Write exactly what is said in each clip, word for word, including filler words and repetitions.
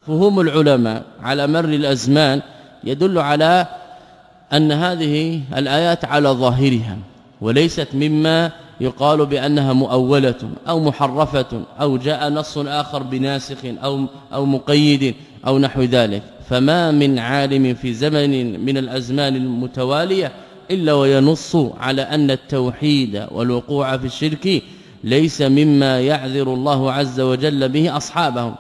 فهم العلماء على مر الأزمان يدل على أن هذه الآيات على ظاهرها وليست مما يقال بأنها مؤولة أو محرفة أو جاء نص آخر بناسخ أو أو مقيد أو نحو ذلك. فما من عالم في زمن من الأزمان المتوالية إلا وينص على أن التوحيد والوقوع في الشرك ليس مما يعذر الله عز وجل به أصحابه.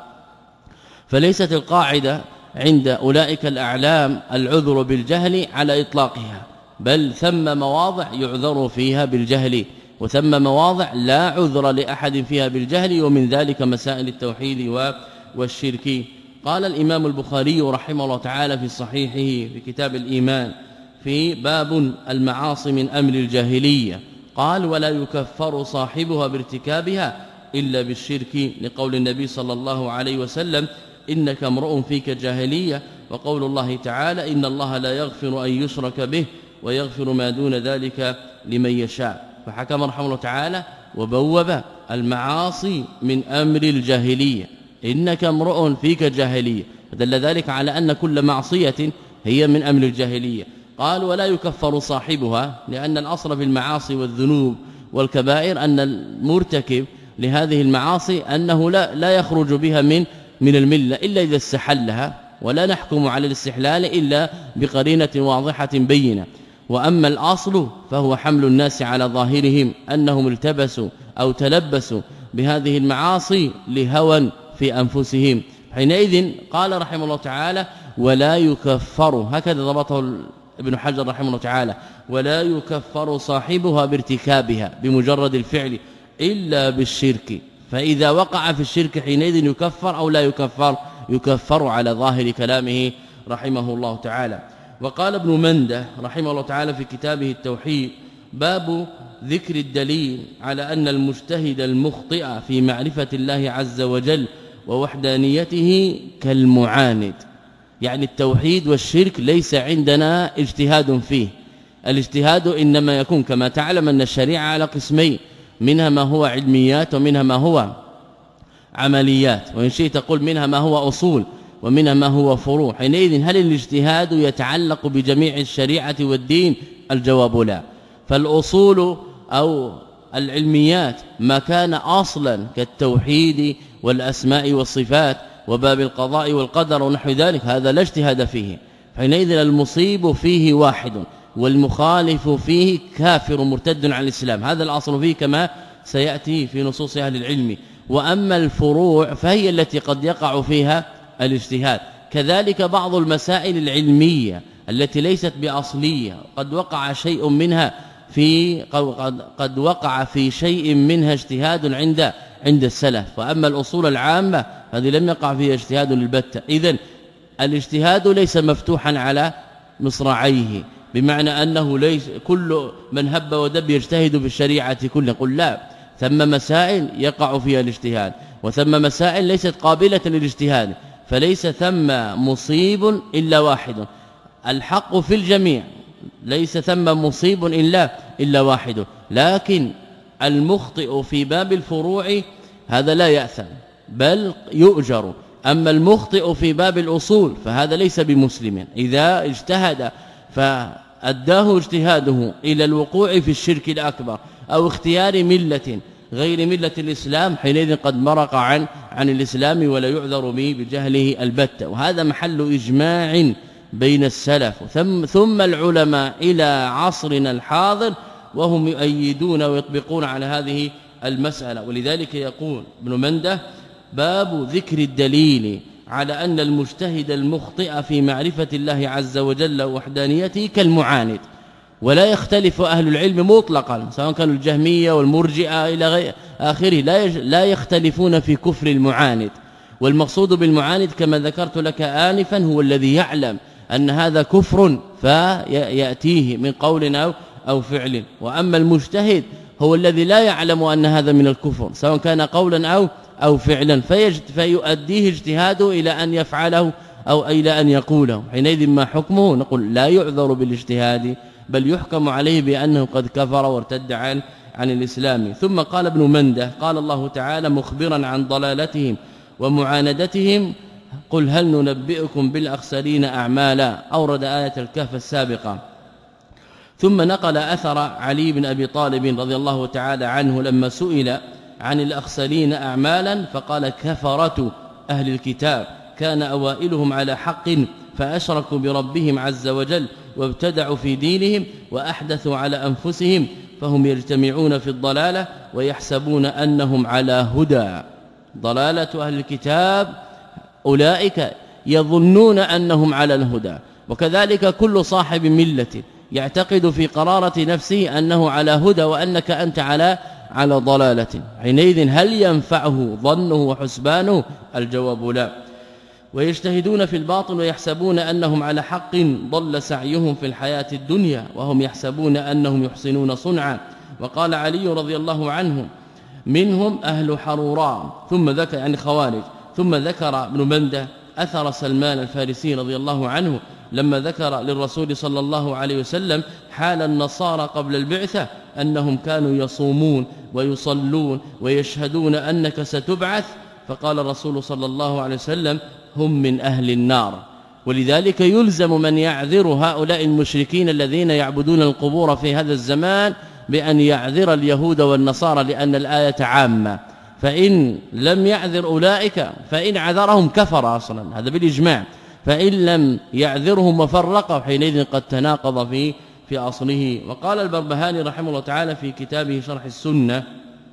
فليست القاعدة عند أولئك الأعلام العذر بالجهل على إطلاقها، بل ثم مواضع يعذر فيها بالجهل وثم مواضع لا عذر لأحد فيها بالجهل، ومن ذلك مسائل التوحيد والشرك. قال الإمام البخاري رحمه الله تعالى في صحيحه في كتاب الإيمان في باب المعاصي من أمر الجاهلية قال: ولا يكفر صاحبها بارتكابها إلا بالشرك، لقول النبي صلى الله عليه وسلم: إنك امرؤ فيك جاهلية، وقول الله تعالى: إن الله لا يغفر أن يشرك به ويغفر ما دون ذلك لمن يشاء. فحكم رحمه الله تعالى وبوب المعاصي من أمر الجاهلية، إنك امرؤ فيك جاهلية، فدل ذلك على أن كل معصية هي من أمر الجاهلية. قال: ولا يكفر صاحبها، لأن الأصل في المعاصي والذنوب والكبائر أن المرتكب لهذه المعاصي أنه لا, لا يخرج بها من من الملة إلا إذا استحلها، ولا نحكم على الاستحلال إلا بقرينة واضحة بينة. وأما الأصل فهو حمل الناس على ظاهرهم أنهم التبسوا أو تلبسوا بهذه المعاصي لهوى في أنفسهم. حينئذ قال رحمه الله تعالى: ولا يكفر، هكذا ضبطه ابن حجر رحمه الله تعالى: ولا يكفر صاحبها بارتكابها بمجرد الفعل إلا بالشرك. فإذا وقع في الشرك حينئذ يكفر أو لا يكفر؟ يكفر على ظاهر كلامه رحمه الله تعالى. وقال ابن منده رحمه الله تعالى في كتابه التوحيد: باب ذكر الدليل على أن المجتهد المخطئ في معرفة الله عز وجل ووحدانيته كالمعاند. يعني التوحيد والشرك ليس عندنا اجتهاد فيه، الاجتهاد إنما يكون كما تعلم أن الشريعة على قسمين، منها ما هو علميات ومنها ما هو عمليات، وإن شئت تقول منها ما هو أصول ومنها ما هو فروع. حينئذ هل الاجتهاد يتعلق بجميع الشريعة والدين؟ الجواب لا. فالأصول أو العلميات ما كان أصلا كالتوحيد والأسماء والصفات وباب القضاء والقدر ونحو ذلك هذا لا اجتهاد فيه، حينئذ المصيب فيه واحد والمخالف فيه كافر مرتد عن الإسلام، هذا الأصل فيه كما سيأتي في نصوص أهل العلم. وأما الفروع فهي التي قد يقع فيها الاجتهاد. كذلك بعض المسائل العلمية التي ليست بأصلية قد وقع شيء منها في قد, قد وقع في شيء منها اجتهاد عند عند السلف. وأما الأصول العامة هذه لم يقع فيها اجتهاد البتة. إذن الاجتهاد ليس مفتوحا على مصراعيه، بمعنى أنه ليس كل من هب ودب يجتهد في الشريعة كلها، قل لا، ثم مسائل يقع فيها الاجتهاد وثم مسائل ليست قابلة للاجتهاد، فليس ثم مصيب إلا واحد، الحق في الجميع، ليس ثم مصيب إلا إلا واحد. لكن المخطئ في باب الفروع هذا لا يأثم بل يؤجر. أما المخطئ في باب الأصول فهذا ليس بمسلم، إذا اجتهد فأداه اجتهاده إلى الوقوع في الشرك الأكبر أو اختيار ملة غير ملة الإسلام حينئذ قد مرق عن عن الإسلام ولا يعذر به بجهله البتة. وهذا محل إجماع بين السلف ثم, ثم العلماء إلى عصرنا الحاضر وهم يؤيدون ويطبقون على هذه المسألة. ولذلك يقول ابن منده: باب ذكر الدليل على أن المجتهد المخطئ في معرفة الله عز وجل وحدانيته كالمعاند. ولا يختلف أهل العلم مطلقا سواء كانوا الجهمية والمرجئة إلى غير آخره، لا لا يختلفون في كفر المعاند. والمقصود بالمعاند كما ذكرت لك آنفا هو الذي يعلم أن هذا كفر فيأتيه من قول أو أو فعل. وأما المجتهد هو الذي لا يعلم أن هذا من الكفر سواء كان قولا أو أو فعلا، فيؤديه اجتهاده إلى أن يفعله أو إلى أن يقوله. حينئذ ما حكمه؟ نقول لا يعذر بالاجتهاد بل يحكم عليه بأنه قد كفر وارتد عن عن الإسلام. ثم قال ابن منده: قال الله تعالى مخبرا عن ضلالتهم ومعاندتهم: قل هل ننبئكم بالأخسرين أعمالا أورد آية الكهف السابقة. ثم نقل أثر علي بن أبي طالب رضي الله تعالى عنه لما سئل عن الأخسرين أعمالا فقال كفرة أهل الكتاب كان أوائلهم على حق فأشركوا بربهم عز وجل وابتدعوا في دينهم وأحدثوا على أنفسهم فهم يجتمعون في الضلالة ويحسبون أنهم على هدى. ضلالة أهل الكتاب أولئك يظنون أنهم على الهدى، وكذلك كل صاحب ملة يعتقد في قرارة نفسه أنه على هدى وأنك أنت على على ضلالة. حينئذ هل ينفعه ظنه وحسبانه؟ الجواب لا. ويجتهدون في الباطل ويحسبون أنهم على حق ضل سعيهم في الحياة الدنيا وهم يحسبون أنهم يحسنون صنعا. وقال علي رضي الله عنه منهم أهل حروراء، ثم ذكر يعني خوارج، ثم ذكر ابن منده أثر سلمان الفارسي رضي الله عنه لما ذكر للرسول صلى الله عليه وسلم حال النصارى قبل البعثة أنهم كانوا يصومون ويصلون ويشهدون أنك ستبعث، فقال الرسول صلى الله عليه وسلم هم من أهل النار. ولذلك يلزم من يعذر هؤلاء المشركين الذين يعبدون القبور في هذا الزمان بأن يعذر اليهود والنصارى، لأن الآية عامة، فإن لم يعذر أولئك فإن عذرهم كفر أصلا، هذا بالإجماع، فإن لم يعذرهم وفرقوا حينئذ قد تناقض في في أصله. وقال البربهاني رحمه الله تعالى في كتابه شرح السنة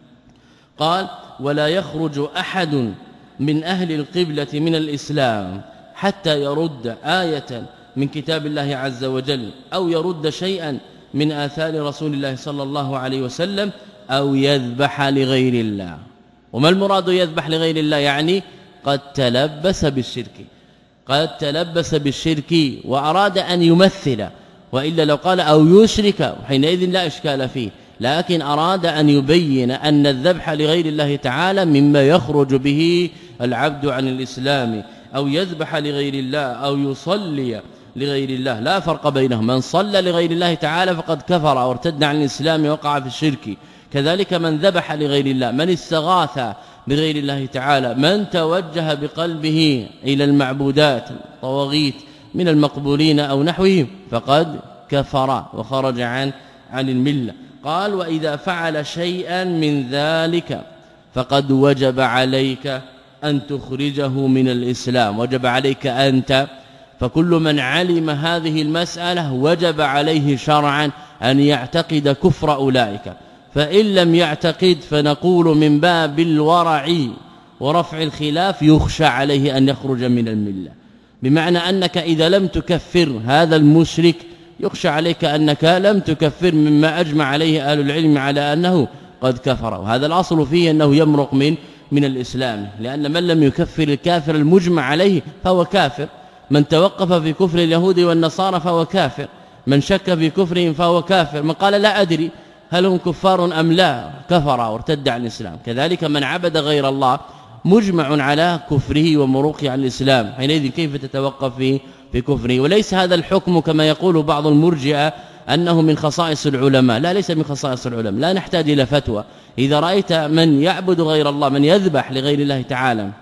قال ولا يخرج أحد من أهل القبلة من الإسلام حتى يرد آية من كتاب الله عز وجل أو يرد شيئا من آثار رسول الله صلى الله عليه وسلم أو يذبح لغير الله. وما المراد يذبح لغير الله؟ يعني قد تلبس بالشرك، قد تلبس بالشرك وأراد أن يمثل، وإلا لو قال أو يشرك حينئذ لا إشكال فيه، لكن أراد أن يبين أن الذبح لغير الله تعالى مما يخرج به العبد عن الإسلام، أو يذبح لغير الله أو يصلي لغير الله، لا فرق بينهم. من صلى لغير الله تعالى فقد كفر وارتد عن الإسلام وقع في الشرك، كذلك من ذبح لغير الله، من استغاث بغير الله تعالى، من توجه بقلبه إلى المعبودات طواغيت من المقبولين أو نحوهم فقد كفر وخرج عن عن الملة. قال وإذا فعل شيئا من ذلك فقد وجب عليك أن تخرجه من الإسلام، وجب عليك أنت، فكل من علم هذه المسألة وجب عليه شرعا أن يعتقد كفر أولئك، فإن لم يعتقد فنقول من باب الورع ورفع الخلاف يخشى عليه أن يخرج من الملة، بمعنى أنك إذا لم تكفر هذا المشرك يخشى عليك أنك لم تكفر مما أجمع عليه أهل العلم على أنه قد كفر، وهذا الأصل فيه أنه يمرق من من الإسلام، لأن من لم يكفر الكافر المجمع عليه فهو كافر، من توقف في كفر اليهود والنصارى فهو كافر، من شك في كفرهم فهو كافر، من قال لا أدري هل هم كفار أم لا كفر وارتد عن الإسلام. كذلك من عبد غير الله مجمع على كفره ومروقه عن الإسلام، حينئذ كيف تتوقف في في كفره؟ وليس هذا الحكم كما يقول بعض المرجئه أنه من خصائص العلماء، لا ليس من خصائص العلماء، لا نحتاج إلى فتوى. إذا رأيت من يعبد غير الله، من يذبح لغير الله تعالى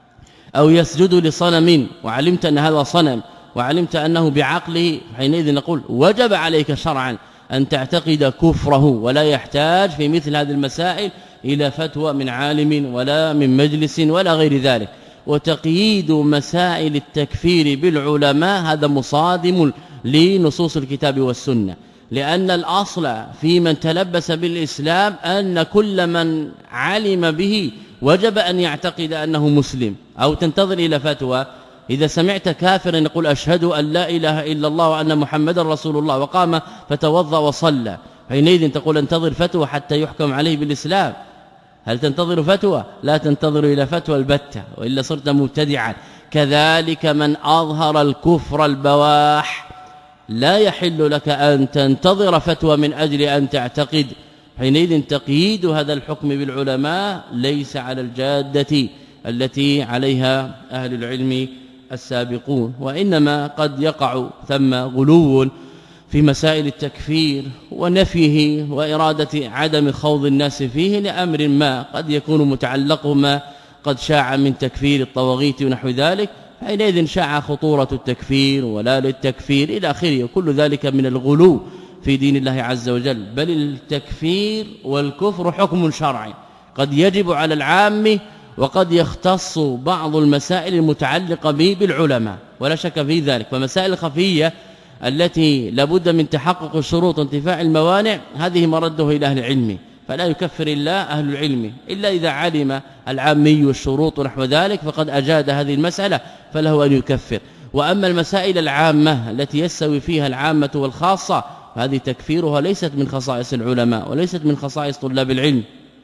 أو يسجد لصنم وعلمت أن هذا صنم وعلمت أنه بعقله، حينئذ نقول وجب عليك شرعا أن تعتقد كفره، ولا يحتاج في مثل هذه المسائل إلى فتوى من عالم ولا من مجلس ولا غير ذلك. وتقييد مسائل التكفير بالعلماء هذا مصادم لنصوص الكتاب والسنة، لأن الأصل في من تلبس بالإسلام أن كل من علم به وجب أن يعتقد أنه مسلم، أو تنتظر إلى فتوى. إذا سمعت كافرا يقول أشهد أن لا إله إلا الله وأن محمدا رسول الله وقام فتوضأ وصلى، حينئذ تقول انتظر فتوى حتى يحكم عليه بالإسلام؟ هل تنتظر فتوى؟ لا تنتظر إلى فتوى البتة، وإلا صرت مبتدعا. كذلك من أظهر الكفر البواح لا يحل لك أن تنتظر فتوى من أجل أن تعتقد، حينئذ تقييد هذا الحكم بالعلماء ليس على الجادة التي عليها أهل العلم السابقون، وإنما قد يقع ثم غلو في مسائل التكفير ونفيه وإرادة عدم خوض الناس فيه لأمر ما قد يكون متعلق ما قد شاع من تكفير الطواغيت ونحو ذلك، حينئذ شاع خطورة التكفير ولا للتكفير إلى آخره، كل ذلك من الغلو في دين الله عز وجل. بل التكفير والكفر حكم شرعي قد يجب على العام وقد يختص بعض المسائل المتعلقة به بالعلماء ولا شك في ذلك. فمسائل خفية التي لابد من تحقق شروط انتفاع الموانع هذه مرده إلى أهل العلم، فلا يكفر الله أهل العلم إلا إذا علم العامي والشروط ونحو ذلك فقد أجاد هذه المسألة فله أن يكفر. وأما المسائل العامة التي يستوي فيها العامة والخاصة هذه تكفيرها ليست من خصائص العلماء وليست من خصائص طلاب العلم،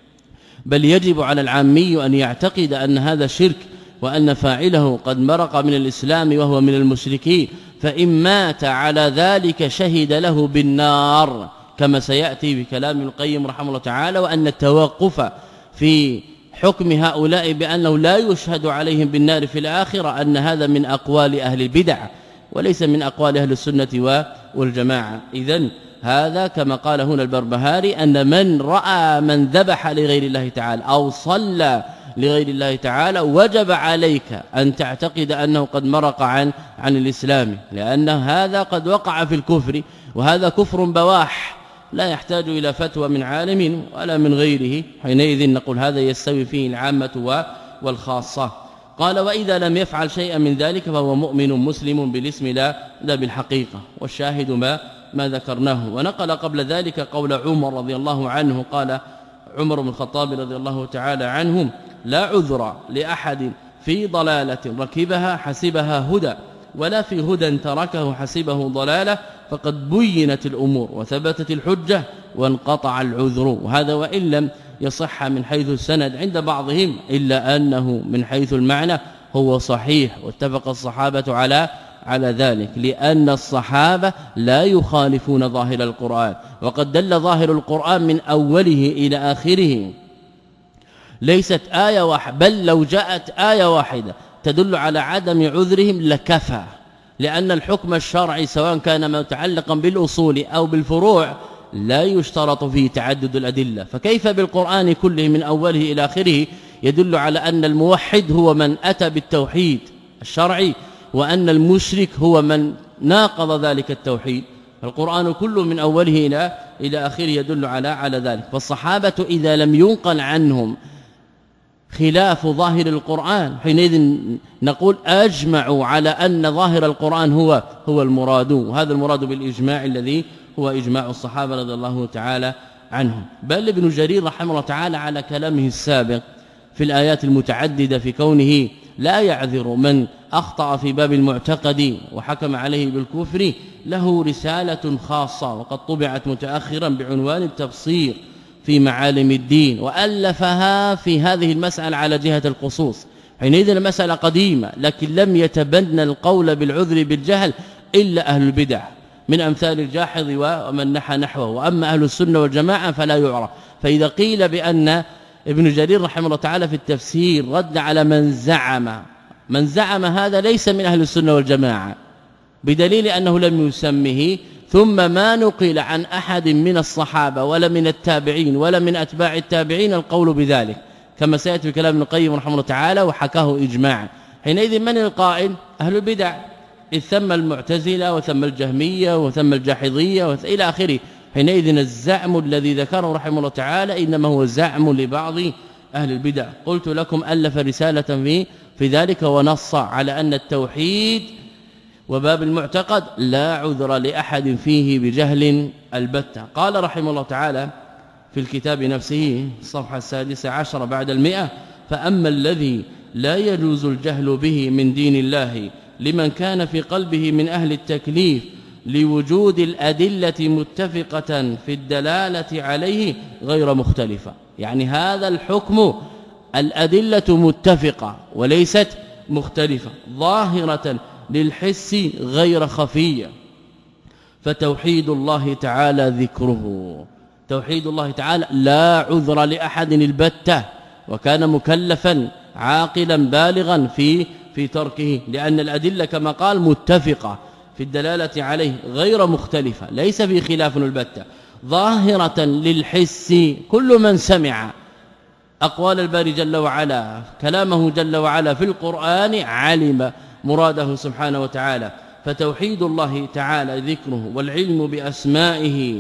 بل يجب على العامي أن يعتقد أن هذا شرك وأن فاعله قد مرق من الإسلام وهو من المشركين، فإن مات على ذلك شهد له بالنار كما سيأتي بكلام ابن القيم رحمه الله تعالى. وأن التوقف في حكم هؤلاء بأنه لا يشهد عليهم بالنار في الآخرة أن هذا من أقوال أهل البدع وليس من أقوال أهل السنة والجماعة. إذن هذا كما قال هنا البربهاري أن من رأى من ذبح لغير الله تعالى أو صلى لغير الله تعالى وجب عليك أن تعتقد أنه قد مرق عن عن الإسلام، لأن هذا قد وقع في الكفر وهذا كفر بواح لا يحتاج إلى فتوى من عالم ولا من غيره. حينئذ نقول هذا يستوي فيه العامة والخاصة. قال وإذا لم يفعل شيئا من ذلك فهو مؤمن مسلم بالاسم لا لا بالحقيقة، والشاهد ما ما ذكرناه. ونقل قبل ذلك قول عمر رضي الله عنه، قال عمر بن الخطاب رضي الله تعالى عنه لا عذر لأحد في ضلالة ركبها حسبها هدى ولا في هدى تركه حسبه ضلالة، فقد بينت الأمور وثبتت الحجة وانقطع العذر. وهذا وإن لم يصح من حيث السند عند بعضهم إلا أنه من حيث المعنى هو صحيح، واتفق الصحابة على على ذلك، لأن الصحابة لا يخالفون ظاهر القرآن، وقد دل ظاهر القرآن من أوله إلى آخره. ليست آية واحدة، بل لو جاءت آية واحدة تدل على عدم عذرهم لكفى، لأن الحكم الشرعي سواء كان متعلقا بالأصول أو بالفروع لا يشترط فيه تعدد الأدلة، فكيف بالقرآن كله من أوله إلى آخره يدل على أن الموحد هو من أتى بالتوحيد الشرعي وأن المشرك هو من ناقض ذلك التوحيد. القرآن كله من أوله إلى إلى آخره يدل على على ذلك. فالصحابة إذا لم ينقل عنهم خلاف ظاهر القرآن حينئذ نقول أجمعوا على أن ظاهر القرآن هو هو المراد، وهذا المراد بالإجماع الذي هو إجماع الصحابة رضي الله تعالى عنهم. بل ابن جرير رحمه الله تعالى على كلامه السابق في الآيات المتعددة في كونه لا يعذر من أخطأ في باب المعتقد وحكم عليه بالكفر، له رسالة خاصة وقد طبعت متأخرا بعنوان التفسير في معالم الدين، وألفها في هذه المسألة على جهة الخصوص. حينئذ المسألة قديمة لكن لم يتبنى القول بالعذر بالجهل إلا أهل البدع من أمثال الجاحظ ومن نحى نحوه، وأما أهل السنة والجماعة فلا يعرف. فإذا قيل بأن ابن جرير رحمه الله تعالى في التفسير رد على من زعم من زعم هذا ليس من أهل السنة والجماعة بدليل أنه لم يسمه، ثم ما نقل عن أحد من الصحابة ولا من التابعين ولا من أتباع التابعين القول بذلك، كما سيأتي بكلام ابن القيم رحمه الله تعالى وحكاه إجماعا. حينئذ من القائل؟ أهل البدع، إذ ثم المعتزلة وثم الجهمية وثم الجاحظية إلى آخره. حينئذ الزعم الذي ذكره رحمه الله تعالى إنما هو زعم لبعض أهل البدع. قلت لكم ألف رسالة في في ذلك ونص على أن التوحيد وباب المعتقد لا عذر لأحد فيه بجهل البتة. قال رحمه الله تعالى في الكتاب نفسه الصفحة السادسة عشر بعد المئة: فأما الذي لا يجوز الجهل به من دين الله لمن كان في قلبه من أهل التكليف لوجود الأدلة متفقة في الدلالة عليه غير مختلفة. يعني هذا الحكم الأدلة متفقة وليست مختلفة ظاهرة للحس غير خفية، فتوحيد الله تعالى ذكره. توحيد الله تعالى لا عذر لأحد البتة، وكان مكلفا عاقلا بالغا في في تركه، لأن الأدلة كما قال متفقة في الدلالة عليه غير مختلفة، ليس في خلاف البتة، ظاهرة للحس. كل من سمع أقوال الباري جل وعلا كلامه جل وعلا في القرآن علم مراده سبحانه وتعالى. فتوحيد الله تعالى ذكره والعلم بأسمائه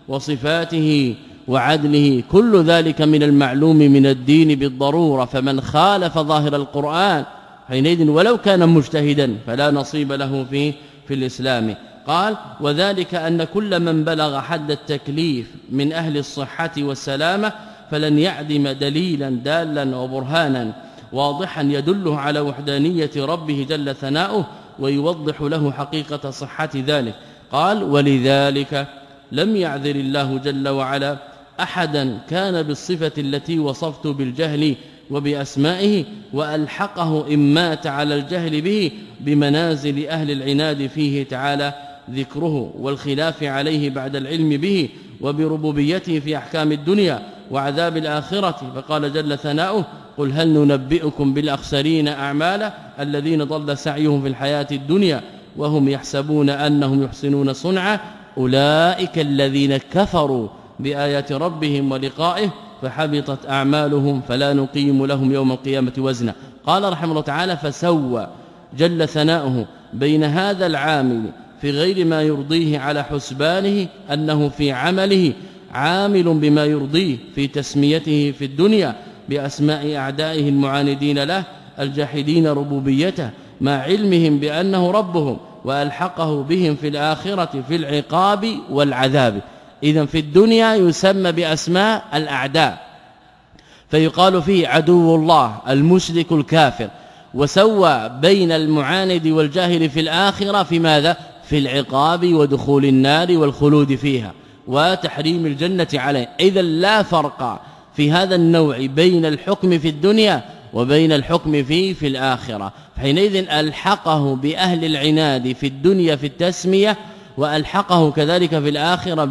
وصفاته وعدله كل ذلك من المعلوم من الدين بالضرورة، فمن خالف ظاهر القرآن حينئذ ولو كان مجتهدا فلا نصيب له في في الإسلام. قال وذلك أن كل من بلغ حد التكليف من أهل الصحة والسلامة فلن يعدم دليلا دالا وبرهانا واضحا يدله على وحدانية ربه جل ثناؤه ويوضح له حقيقة صحة ذلك. قال ولذلك لم يعذر الله جل وعلا أحدا كان بالصفة التي وصفت بالجهل وبأسمائه وألحقه إن مات على الجهل به بمنازل أهل العناد فيه تعالى ذكره والخلاف عليه بعد العلم به وبربوبيته في أحكام الدنيا وعذاب الآخرة. فقال جل ثناؤه قل هل ننبئكم بالأخسرين أعمالا الذين ضل سعيهم في الحياة الدنيا وهم يحسبون أنهم يحسنون صنعا أولئك الذين كفروا بآيات ربهم ولقائه فحبطت أعمالهم فلا نقيم لهم يوم القيامة وزنا. قال رحمه الله تعالى فسوى جل ثناؤه بين هذا العامل في غير ما يرضيه على حسبانه أنه في عمله عامل بما يرضيه في تسميته في الدنيا بأسماء أعدائه المعاندين له الجاحدين ربوبيته مع علمهم بأنه ربهم وألحقه بهم في الآخرة في العقاب والعذاب. إذن في الدنيا يسمى بأسماء الأعداء فيقال فيه عدو الله المشرك الكافر، وسوى بين المعاند والجاهل في الآخرة في ماذا؟ في العقاب ودخول النار والخلود فيها وتحريم الجنة عليه. إذا لا فرق في هذا النوع بين الحكم في الدنيا وبين الحكم في في الآخرة، حينئذ ألحقه بأهل العناد في الدنيا في التسمية وألحقه كذلك في الآخرة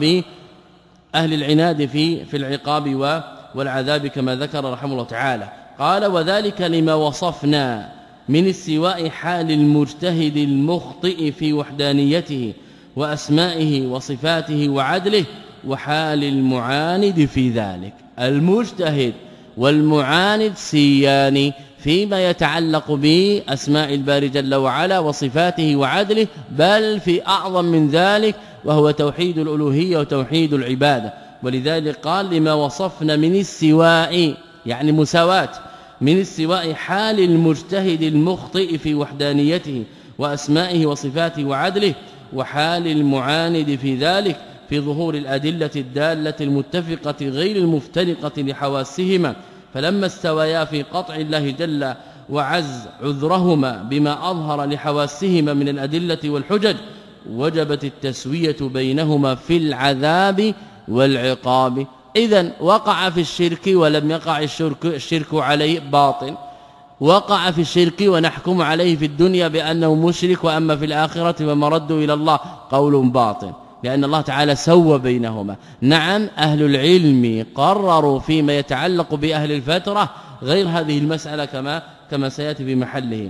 بأهل العناد في في العقاب والعذاب كما ذكر رحمه الله تعالى. قال وذلك لما وصفنا من استواء حال المجتهد المخطئ في وحدانيته وأسمائه وصفاته وعدله وحال المعاند في ذلك. المجتهد والمعاند سيان فيما يتعلق بأسماء الباري جل وعلا وصفاته وعدله، بل في أعظم من ذلك وهو توحيد الألوهية وتوحيد العبادة. ولذلك قال لما وصفنا من السواء يعني مساواة من السواء حال المجتهد المخطئ في وحدانيته وأسمائه وصفاته وعدله وحال المعاند في ذلك في ظهور الأدلة الدالة المتفقة غير المفترقة لحواسهما. فلما استويا في قطع الله جل وعز عذرهما بما أظهر لحواسهما من الأدلة والحجج وجبت التسوية بينهما في العذاب والعقاب. إذن وقع في الشرك ولم يقع الشرك, الشرك عليه باطل، وقع في الشرك ونحكم عليه في الدنيا بأنه مشرك، وأما في الآخرة فمرد إلى الله قول باطل، لأن الله تعالى سوى بينهما. نعم أهل العلم قرروا فيما يتعلق بأهل الفترة غير هذه المسألة كما كما سيأتي في محله.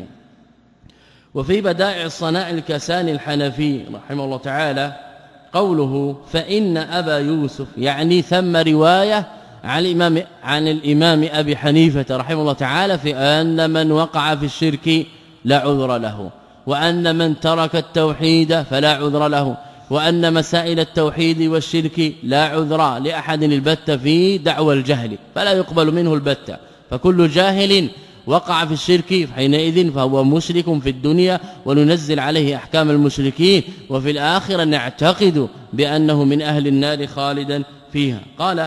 وفي بدائع الصناع الكساني الحنفي رحمه الله تعالى قوله فإن أبا يوسف، يعني ثم رواية عن الإمام, عن الإمام أبي حنيفة رحمه الله تعالى في أن من وقع في الشرك لا عذر له، وأن من ترك التوحيد فلا عذر له، وأن مسائل التوحيد والشرك لا عذر لأحد البتة في دعوى الجهل فلا يقبل منه البتة. فكل جاهل وقع في الشرك حينئذ فهو مشرك في الدنيا وننزل عليه أحكام المشركين، وفي الآخرة نعتقد بأنه من أهل النار خالدا فيها. قال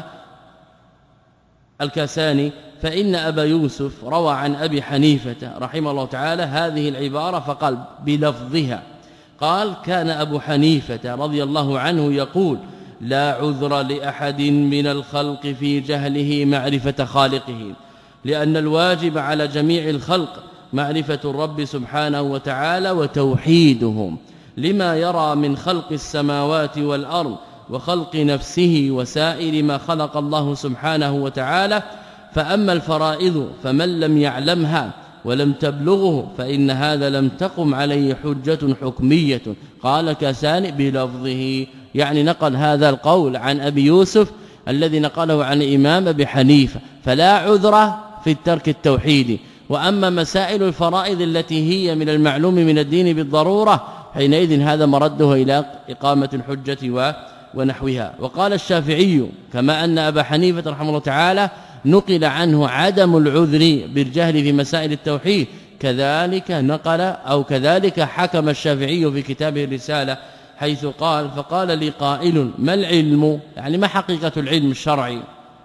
الكساني فإن أبا يوسف روى عن أبي حنيفة رحمه الله تعالى هذه العبارة فقال بلفظها، قال كان أبو حنيفة رضي الله عنه يقول لا عذر لأحد من الخلق في جهله معرفة خالقه، لأن الواجب على جميع الخلق معرفة الرب سبحانه وتعالى وتوحيدهم لما يرى من خلق السماوات والأرض وخلق نفسه وسائر ما خلق الله سبحانه وتعالى. فأما الفرائض فمن لم يعلمها ولم تبلغه فإن هذا لم تقم عليه حجة حكمية. قال كساني بلفظه، يعني نقل هذا القول عن أبي يوسف الذي نقله عن الإمام أبي حنيفة، فلا عذر في الترك التوحيد وأما مسائل الفرائض التي هي من المعلوم من الدين بالضرورة حينئذ هذا مرده إلى إقامة الحجة ونحوها. وقال الشافعي كما أن أبا حنيفة رحمه الله تعالى نقل عنه عدم العذر بالجهل في مسائل التوحيد، كذلك نقل أو كذلك حكم الشافعي في كتابه الرسالة حيث قال: فقال لي قائل ما العلم، يعني ما حقيقة العلم الشرعي؟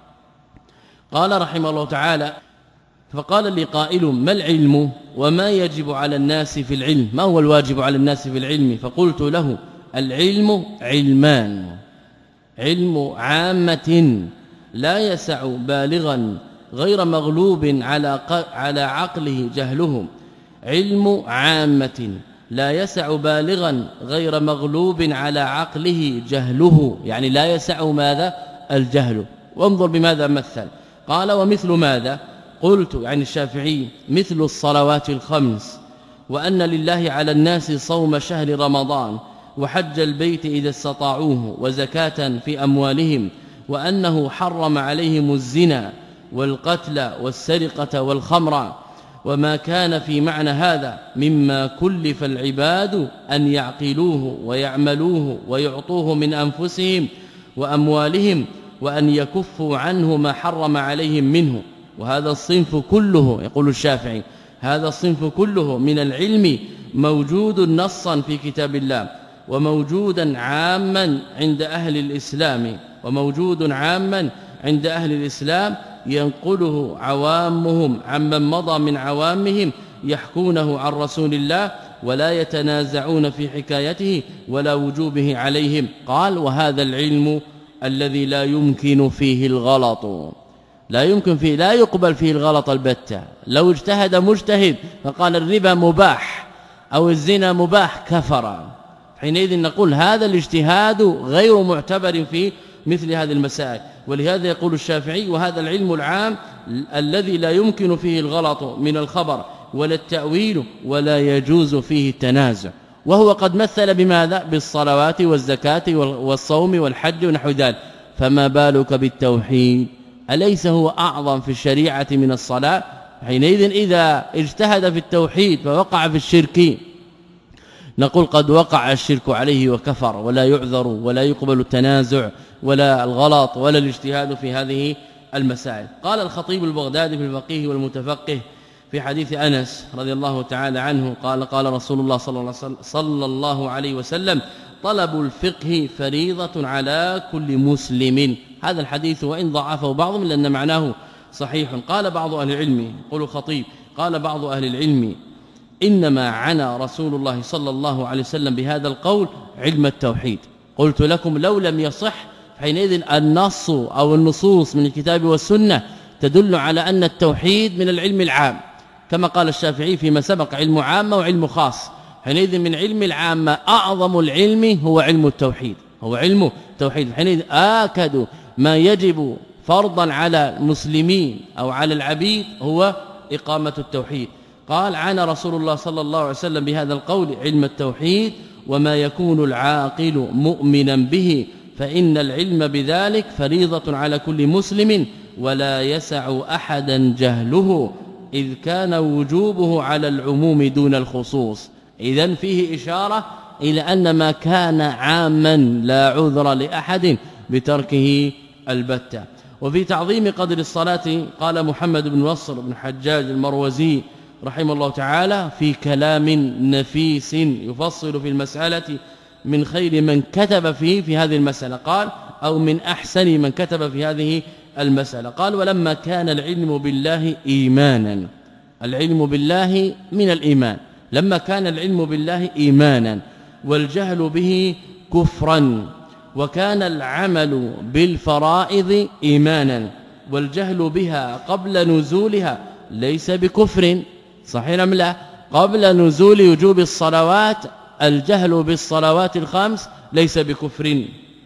قال رحمه الله تعالى: فقال لي قائل ما العلم وما يجب على الناس في العلم، ما هو الواجب على الناس في العلم؟ فقلت له: العلم علمان، علم عامة لا يسع بالغا غير مغلوب على على عقله جهلهم، علم عامة لا يسع بالغا غير مغلوب على عقله جهله، يعني لا يسع ماذا؟ الجهل. وانظر بماذا مثل، قال: ومثل ماذا؟ قلت يعني الشافعي: مثل الصلوات الخمس، وأن لله على الناس صوم شهر رمضان، وحج البيت إذا استطاعوه، وزكاة في أموالهم، وأنه حرم عليهم الزنا والقتل والسرقة والخمر، وما كان في معنى هذا مما كلف العباد أن يعقلوه ويعملوه ويعطوه من أنفسهم وأموالهم، وأن يكفوا عنه ما حرم عليهم منه. وهذا الصنف كله، يقول الشافعي، هذا الصنف كله من العلم موجود نصا في كتاب الله، وموجودا عاما عند أهل الإسلام وموجود عاما عند أهل الإسلام ينقله عوامهم عمن مضى من عوامهم يحكونه عن رسول الله، ولا يتنازعون في حكايته ولا وجوبه عليهم. قال: وهذا العلم الذي لا يمكن فيه الغلط، لا يمكن فيه لا يقبل فيه الغلط البتة. لو اجتهد مجتهد فقال الربا مباح أو الزنا مباح كفر، حينئذ نقول هذا الاجتهاد غير معتبر في مثل هذه المسائل. ولهذا يقول الشافعي: وهذا العلم العام الذي لا يمكن فيه الغلط من الخبر ولا التأويل ولا يجوز فيه التنازع. وهو قد مثل بماذا؟ بالصلوات والزكاة والصوم والحج ونحو ذلك، فما بالك بالتوحيد؟ أليس هو أعظم في الشريعة من الصلاة؟ حينئذ إذا اجتهد في التوحيد فوقع في الشرك نقول قد وقع الشرك عليه وكفر، ولا يعذر ولا يقبل التنازع ولا الغلط ولا الاجتهاد في هذه المسائل. قال الخطيب البغدادي في الفقيه والمتفقه في حديث أنس رضي الله تعالى عنه قال: قال رسول الله صلى الله عليه وسلم: طلب الفقه فريضة على كل مسلم. هذا الحديث وإن ضعفه بعضهم لأن معناه صحيح. قال بعض أهل العلم، يقول الخطيب: قال بعض أهل العلم: إنما عنى رسول الله صلى الله عليه وسلم بهذا القول علم التوحيد. قلت لكم: لو لم يصح حينئذ النص أو النصوص من الكتاب والسنة تدل على أن التوحيد من العلم العام، كما قال الشافعي فيما سبق: علم عام وعلم خاص. حينئذ من علم العام أعظم العلم هو علم التوحيد، هو علم التوحيد. حينئذ آكد ما يجب فرضا على المسلمين أو على العبيد هو إقامة التوحيد. قال: عنى رسول الله صلى الله عليه وسلم بهذا القول علم التوحيد، وما يكون العاقل مؤمنا به، فإن العلم بذلك فريضة على كل مسلم، ولا يسع أحدا جهله، إذ كان وجوبه على العموم دون الخصوص. إذن فيه إشارة إلى أن ما كان عاما لا عذر لأحد بتركه البتة. وفي تعظيم قدر الصلاة قال محمد بن نصر بن حجاج المروزي رحمه الله تعالى في كلام نفيس يفصل في المسألة من خير من كتب فيه في هذه المسألة، قال: أو من أحسن من كتب في هذه المسألة. قال: ولما كان العلم بالله إيمانا، العلم بالله من الإيمان، لما كان العلم بالله إيمانا والجهل به كفرا، وكان العمل بالفرائض إيمانا والجهل بها قبل نزولها ليس بكفر، صحيح أم لا؟ قبل نزول وجوب الصلوات الجهل بالصلوات الخمس ليس بكفر،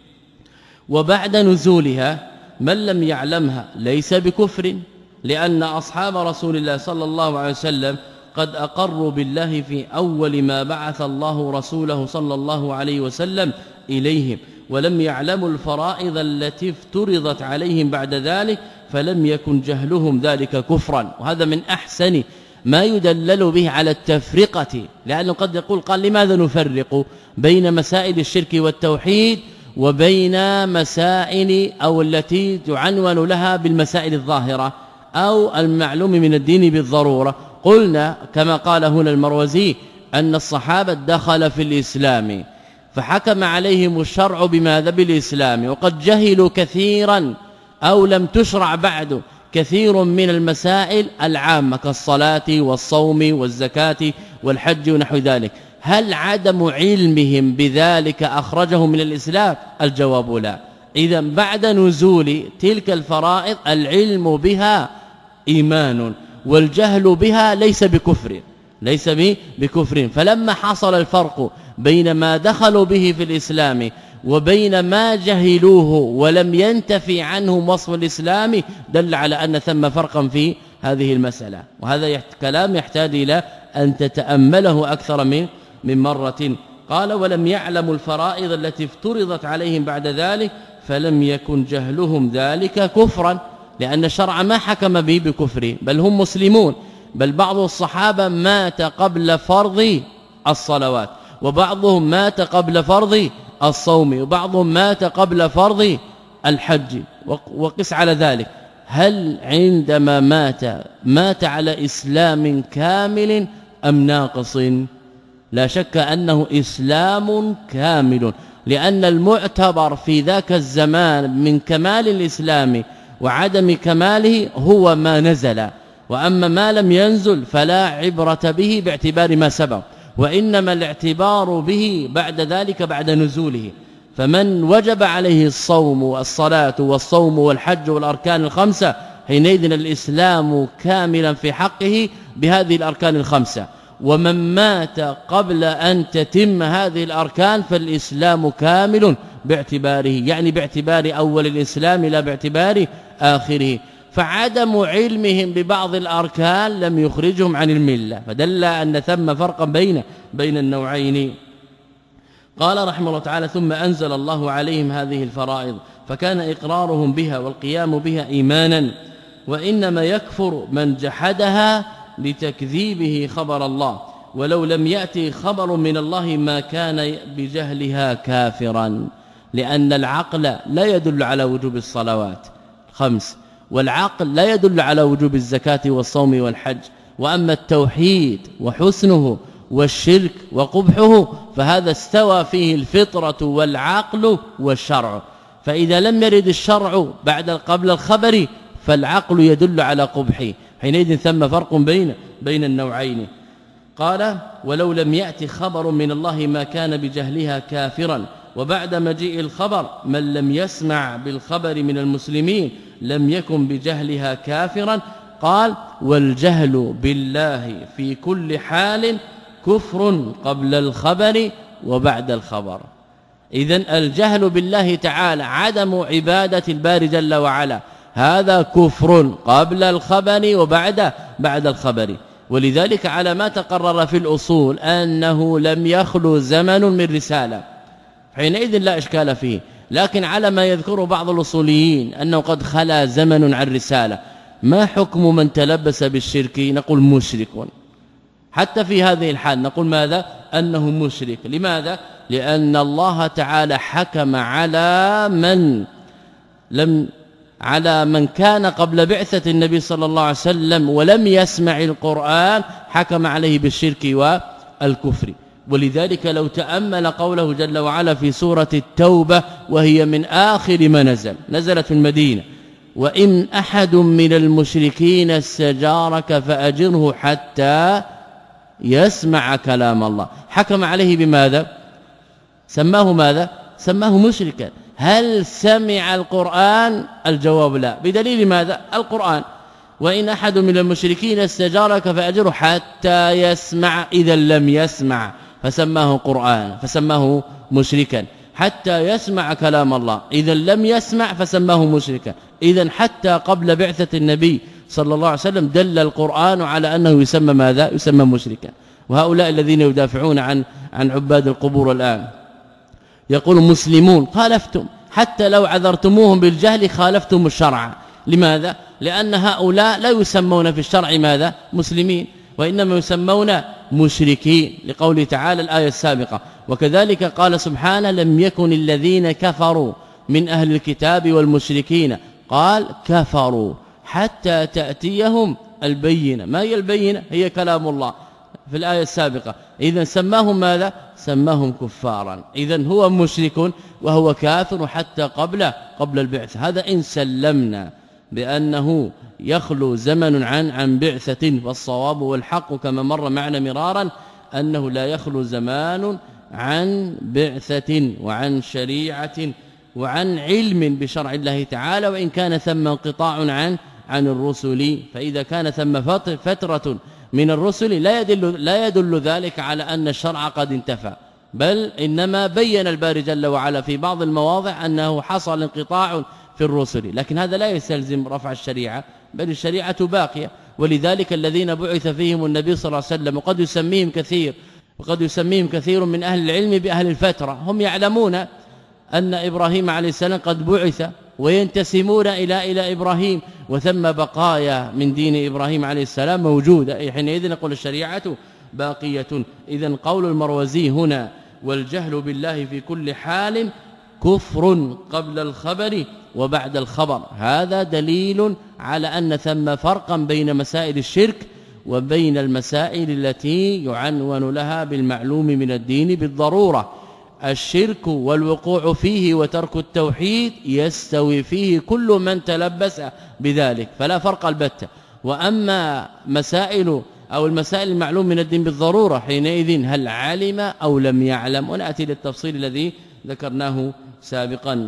وبعد نزولها من لم يعلمها ليس بكفر، لأن أصحاب رسول الله صلى الله عليه وسلم قد أقروا بالله في أول ما بعث الله رسوله صلى الله عليه وسلم إليهم، ولم يعلموا الفرائض التي افترضت عليهم بعد ذلك، فلم يكن جهلهم ذلك كفرا. وهذا من أحسن ما يدلل به على التفرقة، لأنه قد يقول قال لماذا نفرق بين مسائل الشرك والتوحيد وبين مسائل أو التي تعنون لها بالمسائل الظاهرة أو المعلوم من الدين بالضرورة. قلنا كما قال هنا المروزي أن الصحابة دخل في الإسلام فحكم عليهم الشرع بماذا؟ بالإسلام، وقد جهلوا كثيرا أو لم تشرع بعد كثير من المسائل العامة كالصلاة والصوم والزكاة والحج ونحو ذلك. هل عدم علمهم بذلك أخرجهم من الإسلام؟ الجواب لا. إذا بعد نزول تلك الفرائض العلم بها إيمان والجهل بها ليس بكفر، ليس بكفر. فلما حصل الفرق بين ما دخلوا به في الإسلام وبين ما جهلوه ولم ينتفي عنهم وصف الإسلام دل على أن ثم فرقا في هذه المسألة. وهذا كلام يحتاج إلى أن تتأمله أكثر من من مرة. قال ولم يعلموا الفرائض التي افترضت عليهم بعد ذلك فلم يكن جهلهم ذلك كفرا، لأن الشرع ما حكم به بكفر بل هم مسلمون. بل بعض الصحابة مات قبل فرض الصلوات، وبعضهم مات قبل فرض الصوم، وبعضهم مات قبل فرض الحج. وقس على ذلك، هل عندما مات مات على إسلام كامل أم ناقص؟ لا شك أنه إسلام كامل، لأن المعتبر في ذاك الزمان من كمال الإسلام وعدم كماله هو ما نزل، وأما ما لم ينزل فلا عبرة به باعتبار ما سبق، وإنما الاعتبار به بعد ذلك بعد نزوله. فمن وجب عليه الصوم والصلاة والصوم والحج والأركان الخمسة حينئذ الإسلام كاملا في حقه بهذه الأركان الخمسة. ومن مات قبل أن تتم هذه الأركان فالإسلام كامل باعتباره، يعني باعتبار أول الإسلام لا باعتبار آخره. فعدم علمهم ببعض الأركان لم يخرجهم عن الملة، فدل أن ثم فرقا بين بين النوعين. قال رحمه الله تعالى ثم أنزل الله عليهم هذه الفرائض فكان إقرارهم بها والقيام بها إيمانا، وإنما يكفر من جحدها لتكذيبه خبر الله، ولو لم يأتي خبر من الله ما كان بجهلها كافرا، لأن العقل لا يدل على وجوب الصلوات خمس، والعقل لا يدل على وجوب الزكاة والصوم والحج. وأما التوحيد وحسنه والشرك وقبحه فهذا استوى فيه الفطرة والعقل والشرع. فإذا لم يرد الشرع بعد قبل الخبر فالعقل يدل على قبحه، حينئذ ثم فرق بين بين النوعين. قال ولو لم يأتي خبر من الله ما كان بجهلها كافرا، وبعد مجيء الخبر من لم يسمع بالخبر من المسلمين لم يكن بجهلها كافرا. قال والجهل بالله في كل حال كفر قبل الخبر وبعد الخبر. إذن الجهل بالله تعالى عدم عبادة الباري جل وعلا هذا كفر قبل الخبر وبعد بعد الخبر. ولذلك على ما تقرر في الأصول أنه لم يخلو زمن من رسالة حينئذ لا إشكال فيه، لكن على ما يذكر بعض الأصوليين أنه قد خلا زمن عن رسالة، ما حكم من تلبس بالشرك؟ نقول مشرك. حتى في هذه الحال نقول ماذا؟ أنه مشرك. لماذا؟ لأن الله تعالى حكم على من لم على من كان قبل بعثة النبي صلى الله عليه وسلم ولم يسمع القرآن حكم عليه بالشرك والكفر. ولذلك لو تأمل قوله جل وعلا في سورة التوبة وهي من آخر ما نزل، نزلت في المدينة: وإن أحد من المشركين استجارك فأجره حتى يسمع كلام الله. حكم عليه بماذا؟ سماه ماذا؟ سماه مشركا. هل سمع القرآن؟ الجواب لا. بدليل ماذا؟ القرآن: وإن أحد من المشركين استجارك فأجره حتى يسمع. إذا لم يسمع فسماه قرآن فسماه مشركا. حتى يسمع كلام الله، إذا لم يسمع فسماه مشركا. إذا حتى قبل بعثة النبي صلى الله عليه وسلم دل القرآن على أنه يسمى ماذا؟ يسمى مشركا. وهؤلاء الذين يدافعون عن عن عباد القبور الآن يقول مسلمون، خالفتم، حتى لو عذرتموهم بالجهل خالفتم الشرع. لماذا؟ لأن هؤلاء لا يسمون في الشرع ماذا؟ مسلمين، وإنما يسمون مشركين لقوله تعالى الآية السابقة. وكذلك قال سبحانه لم يكن الذين كفروا من أهل الكتاب والمشركين قال كفروا حتى تأتيهم البينة. ما هي البينة؟ هي كلام الله في الآية السابقة. إذن سماهم ماذا؟ سماهم كفارا. إذن هو مشرك وهو كافر حتى قبل قبل البعث. هذا إن سلمنا بأنه يخلو زمن عن عن بعثة، والصواب والحق كما مر معنا مرارا أنه لا يخلو زمان عن بعثة وعن شريعة وعن علم بشرع الله تعالى، وإن كان ثم انقطاع عن عن الرسل. فإذا كان ثم فترة من الرسل لا يدل لا يدل ذلك على أن الشرع قد انتفى، بل إنما بين الباري جل وعلا في بعض المواضع أنه حصل انقطاع في الرسل، لكن هذا لا يستلزم رفع الشريعة، بل الشريعة باقية. ولذلك الذين بعث فيهم النبي صلى الله عليه وسلم وقد يسميهم كثير وقد يسميهم كثير من أهل العلم بأهل الفترة، هم يعلمون أن إبراهيم عليه السلام قد بعث وينتسمون إلى إلى إبراهيم، وثم بقايا من دين إبراهيم عليه السلام موجودة، حينئذ نقول الشريعة باقية. إذن قول المروزي هنا والجهل بالله في كل حال كفر قبل الخبر وبعد الخبر، هذا دليل على أن ثم فرقا بين مسائل الشرك وبين المسائل التي يعنون لها بالمعلوم من الدين بالضرورة. الشرك والوقوع فيه وترك التوحيد يستوي فيه كل من تلبس بذلك، فلا فرق البتة. وأما مسائل أو المسائل المعلوم من الدين بالضرورة حينئذ هل علم أو لم يعلم، ونأتي للتفصيل الذي ذكرناه سابقا.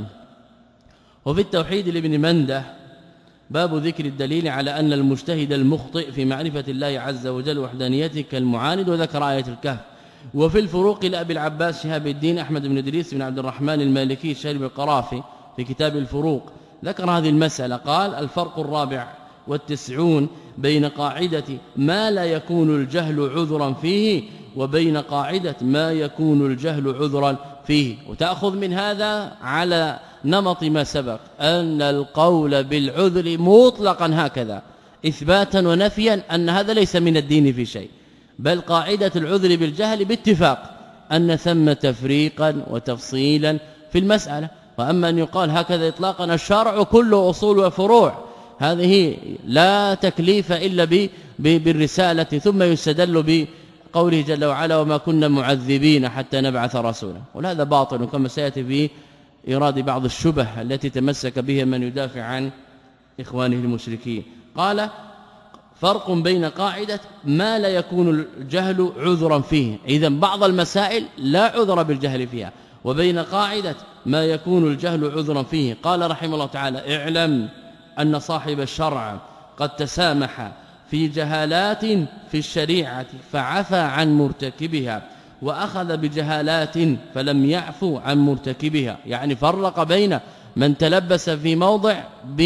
وفي التوحيد لابن منده باب ذكر الدليل على أن المجتهد المخطئ في معرفة الله عز وجل وحدانيته كالمعاند، وذكر آية الكهف. وفي الفروق لأبي العباس شهاب الدين أحمد بن إدريس بن عبد الرحمن المالكي الشارب القرافي في كتاب الفروق ذكر هذه المسألة، قال الفرق الرابع والتسعون بين قاعدة ما لا يكون الجهل عذرا فيه وبين قاعدة ما يكون الجهل عذرا فيه. وتأخذ من هذا على نمط ما سبق أن القول بالعذر مطلقا هكذا إثباتا ونفيا أن هذا ليس من الدين في شيء، بل قاعدة العذر بالجهل باتفاق أن ثم تفريقا وتفصيلا في المسألة. وأما أن يقال هكذا إطلاقا الشرع كله أصول وفروع، هذه لا تكليف إلا بالرسالة، ثم يستدل بقوله جل وعلا وما كنا معذبين حتى نبعث رسولا، وهذا باطل كما سيأتي في إيراد بعض الشبه التي تمسك بها من يدافع عن إخوانه المشركين. قال فرق بين قاعدة ما لا يكون الجهل عذرا فيه، إذن بعض المسائل لا عذر بالجهل فيها، وبين قاعدة ما يكون الجهل عذرا فيه. قال رحمه الله تعالى اعلم أن صاحب الشرع قد تسامح في جهالات في الشريعة فعفى عن مرتكبها، وأخذ بجهالات فلم يعفو عن مرتكبها، يعني فرق بين من تلبس في موضع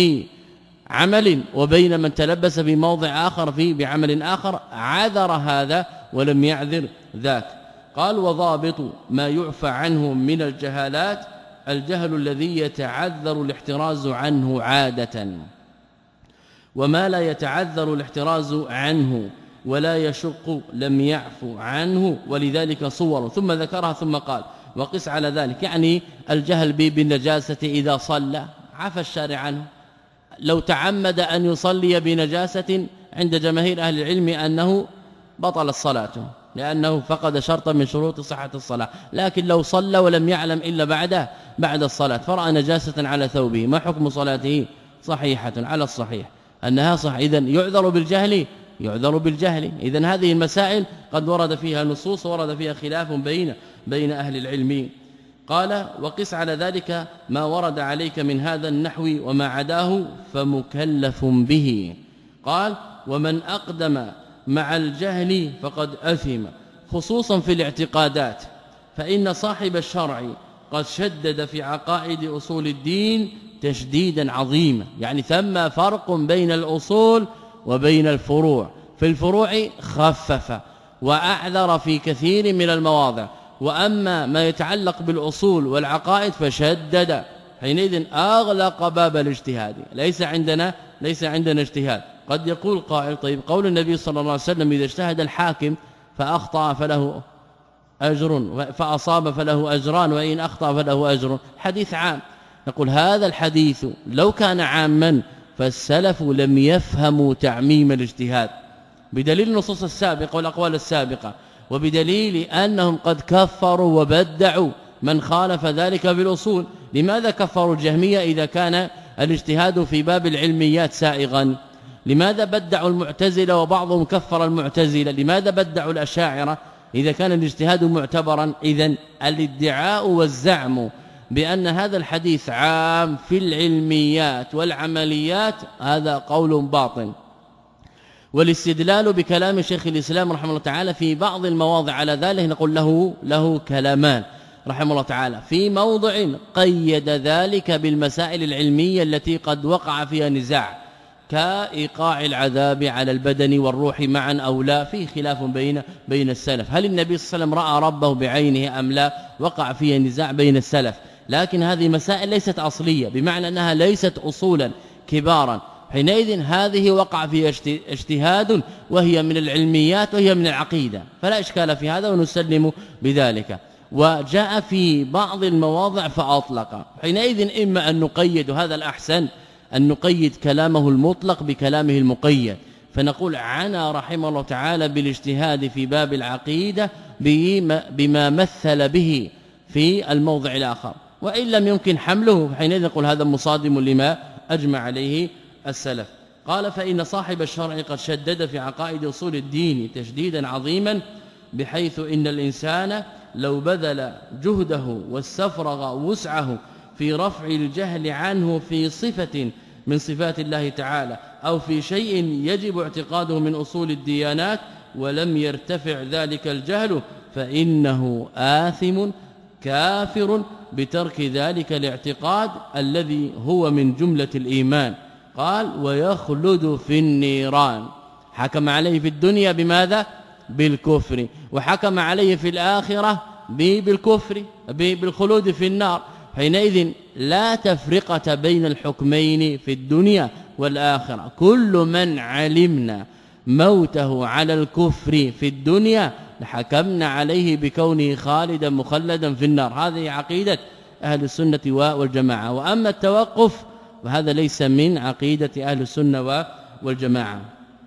بعمل وبين من تلبس في موضع آخر في بعمل آخر، عذر هذا ولم يعذر ذاك. قال وضابط ما يعفى عنه من الجهالات الجهل الذي يتعذر الاحتراز عنه عادة، وما لا يتعذر الاحتراز عنه ولا يشق لم يعفو عنه، ولذلك صور ثم ذكرها ثم قال وقس على ذلك، يعني الجهل بالنجاسة إذا صلى عفى الشارع عنه، لو تعمد أن يصلي بنجاسة عند جماهير أهل العلم أنه بطل الصلاة لأنه فقد شرطا من شروط صحة الصلاة، لكن لو صلى ولم يعلم إلا بعد بعد الصلاة فرأى نجاسة على ثوبه، ما حكم صلاته؟ صحيحة على الصحيح أنها صح. إذن يعذر بالجهل يعذر بالجهل. إذن هذه المسائل قد ورد فيها نصوص ورد فيها خلاف بين بين أهل العلم. قال وقس على ذلك ما ورد عليك من هذا النحو وما عداه فمكلف به. قال ومن أقدم مع الجهل فقد أثم، خصوصا في الاعتقادات، فإن صاحب الشرع قد شدد في عقائد أصول الدين تشديدا عظيما، يعني ثم فرق بين الأصول وبين الفروع، في الفروع خفف وأعذر في كثير من المواضع، وأما ما يتعلق بالأصول والعقائد فشدد، حينئذ أغلق باب الاجتهاد، ليس عندنا ليس عندنا اجتهاد. قد يقول قائل طيب قول النبي صلى الله عليه وسلم إذا اجتهد الحاكم فأخطأ فله أجر فأصاب فله أجران وإن أخطأ فله أجر، حديث عام. نقول هذا الحديث لو كان عاما فالسلف لم يفهموا تعميم الاجتهاد بدليل النصوص السابقة والأقوال السابقة، وبدليل أنهم قد كفروا وبدعوا من خالف ذلك بالأصول. لماذا كفروا الجهمية إذا كان الاجتهاد في باب العلميات سائغا؟ لماذا بدعوا المعتزلة وبعضهم كفر المعتزلة؟ لماذا بدعوا الأشاعرة إذا كان الاجتهاد معتبرا؟ إذن الادعاء والزعم بأن هذا الحديث عام في العلميات والعمليات هذا قول باطل. والاستدلال بكلام شيخ الإسلام رحمه الله تعالى في بعض المواضع على ذلك نقول له له كلامان رحمه الله تعالى. في موضع قيد ذلك بالمسائل العلمية التي قد وقع فيها نزاع كإيقاع العذاب على البدن والروح معا أو لا، في خلاف بين بين السلف، هل النبي صلى الله عليه وسلم رأى ربه بعينه أم لا؟ وقع فيها نزاع بين السلف، لكن هذه مسائل ليست أصلية بمعنى أنها ليست أصولا كبارا، حينئذ هذه وقع فيها اجتهاد وهي من العلميات وهي من العقيدة، فلا إشكال في هذا ونسلم بذلك. وجاء في بعض المواضع فأطلق، حينئذ إما أن نقيد، هذا الأحسن أن نقيد كلامه المطلق بكلامه المقيد، فنقول عنا رحمه الله تعالى بالاجتهاد في باب العقيدة بما مثل به في الموضع الآخر، وإن لم يمكن حمله حينئذ نقول هذا مصادم لما أجمع عليه السلف. قال فإن صاحب الشرع قد شدد في عقائد أصول الدين تشديدا عظيما، بحيث إن الإنسان لو بذل جهده واستفرغ وسعه في رفع الجهل عنه في صفة من صفات الله تعالى أو في شيء يجب اعتقاده من أصول الديانات ولم يرتفع ذلك الجهل فإنه آثم كافر بترك ذلك الاعتقاد الذي هو من جملة الإيمان. قال ويخلد في النيران، حكم عليه في الدنيا بماذا؟ بالكفر، وحكم عليه في الآخرة بالكفر بالخلود في النار، حينئذ لا تفرقة بين الحكمين في الدنيا والآخرة. كل من علمنا موته على الكفر في الدنيا حكمنا عليه بكونه خالدا مخلدا في النار، هذه عقيدة أهل السنة والجماعة. وأما التوقف فهذا ليس من عقيدة أهل السنة والجماعة.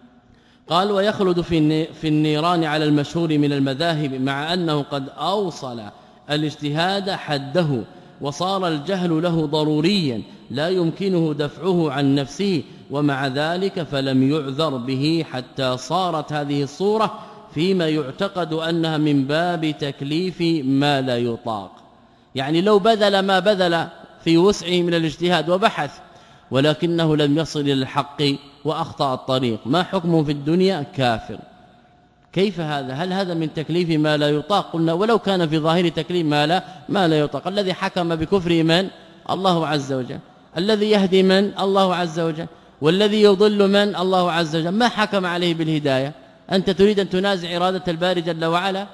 قال ويخلد في النيران على المشهور من المذاهب، مع أنه قد أوصل الاجتهاد حده وصار الجهل له ضروريا لا يمكنه دفعه عن نفسه، ومع ذلك فلم يعذر به حتى صارت هذه الصورة فيما يعتقد أنها من باب تكليف ما لا يطاق. يعني لو بذل ما بذل في وسعه من الاجتهاد وبحث ولكنه لم يصل إلى الحق وأخطأ الطريق، ما حكمه في الدنيا؟ كافر. كيف هذا؟ هل هذا من تكليف ما لا يطاق؟ قلنا ولو كان في ظاهر تكليف ما لا ما لا يطاق. الذي حكم بكفر من؟ الله عز وجل. الذي يهدي من؟ الله عز وجل. والذي يضل من؟ الله عز وجل. ما حكم عليه بالهداية؟ أنت تريد أن تنازع إرادة الباري جل وعلا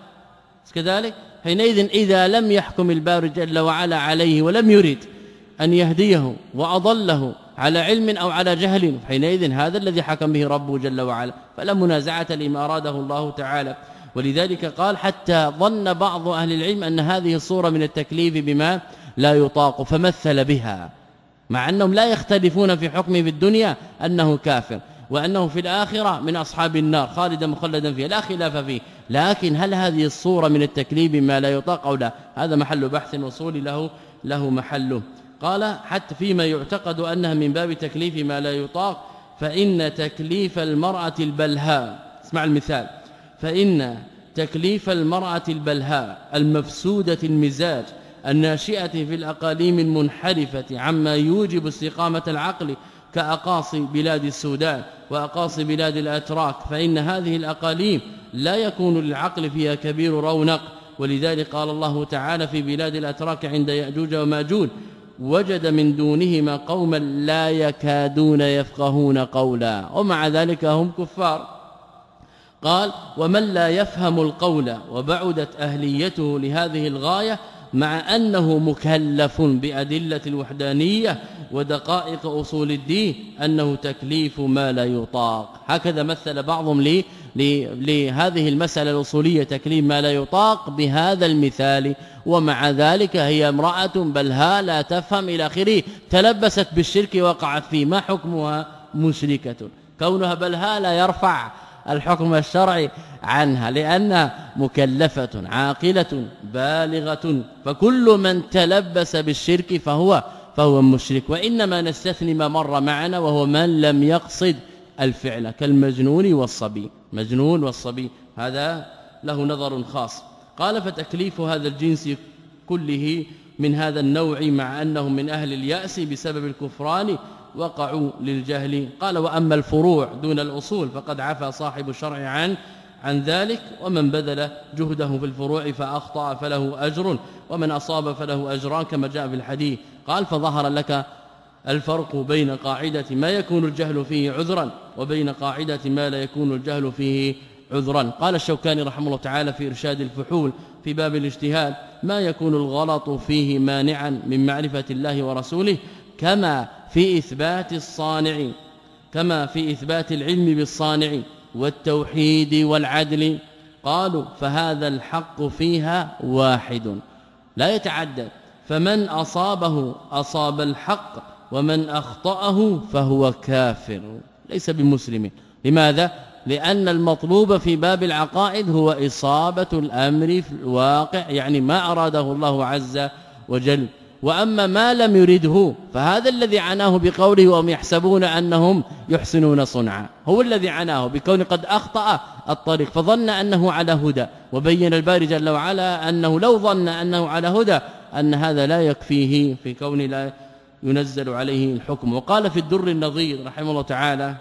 كذلك؟ حينئذ إذا لم يحكم الباري جل وعلا عليه ولم يريد أن يهديه وأضله على علم أو على جهل، حينئذ هذا الذي حكم به ربه جل وعلا، فلا منازعة لما أراده الله تعالى. ولذلك قال حتى ظن بعض أهل العلم أن هذه الصورة من التكليف بما لا يطاق فمثل بها، مع أنهم لا يختلفون في حكمه في الدنيا أنه كافر وأنه في الآخرة من أصحاب النار خالدا مخلدا فيها، لا خلاف فيه، لكن هل هذه الصورة من التكليف بما لا يطاق أو لا؟ هذا محل بحث وصولي له له محله. قال حتى فيما يعتقد أنها من باب تكليف ما لا يطاق، فإن تكليف المرأة البلهاء، اسمع المثال، فإن تكليف المرأة البلهاء المفسودة المزاج الناشئة في الأقاليم المنحرفة عما يوجب استقامة العقل كأقاصي بلاد السودان وأقاصي بلاد الأتراك، فإن هذه الأقاليم لا يكون للعقل فيها كبير رونق. ولذلك قال الله تعالى في بلاد الأتراك عند يأجوج وماجوج وجد من دونهما قوما لا يكادون يفقهون قولا ومع ذلك هم كفار. قال ومن لا يفهم القول وبعدت أهليته لهذه الغاية مع أنه مكلف بأدلة الوحدانية ودقائق أصول الدين أنه تكليف ما لا يطاق. هكذا مثل بعضهم لي لهذه المسألة الأصولية تكليف ما لا يطاق بهذا المثال، ومع ذلك هي امرأة بلها لا تفهم إلى آخره، تلبست بالشرك وقعت فيه، ما حكمها؟ مشركة. كونها بلها لا يرفع الحكم الشرعي عنها، لأنها مكلفة عاقلة بالغة، فكل من تلبس بالشرك فهو فهو مشرك. وإنما نستثني ما مر معنا وهو من لم يقصد الفعل كالمجنون والصبي. مجنون والصبي هذا له نظر خاص. قال فتكليف هذا الجنس كله من هذا النوع مع أنهم من أهل اليأس بسبب الكفران وقعوا للجهل. قال وأما الفروع دون الأصول فقد عفى صاحب الشرع عن عن ذلك، ومن بذل جهده في الفروع فأخطأ فله أجر، ومن أصاب فله أجران كما جاء في الحديث. قال فظهر لك الفرق بين قاعدة ما يكون الجهل فيه عذرا وبين قاعدة ما لا يكون الجهل فيه عذرا. قال الشوكاني رحمه الله تعالى في إرشاد الفحول في باب الاجتهاد ما يكون الغلط فيه مانعا من معرفة الله ورسوله كما في إثبات الصانع كما في إثبات العلم بالصانع والتوحيد والعدل. قالوا فهذا الحق فيها واحد لا يتعدد، فمن أصابه أصاب الحق ومن أخطأه فهو كافر ليس بمسلم. لماذا؟ لأن المطلوب في باب العقائد هو إصابة الأمر في الواقع، يعني ما أراده الله عز وجل. وأما ما لم يرده فهذا الذي عناه بقوله وهم يحسبون أنهم يحسنون صنعا، هو الذي عناه بكون قد أخطأ الطريق فظن أنه على هدى. وبين الباري جل وعلا أنه لو ظن أنه على هدى أن هذا لا يكفيه في كون لا ينزل عليه الحكم. وقال في الدر النظير رحمه الله تعالى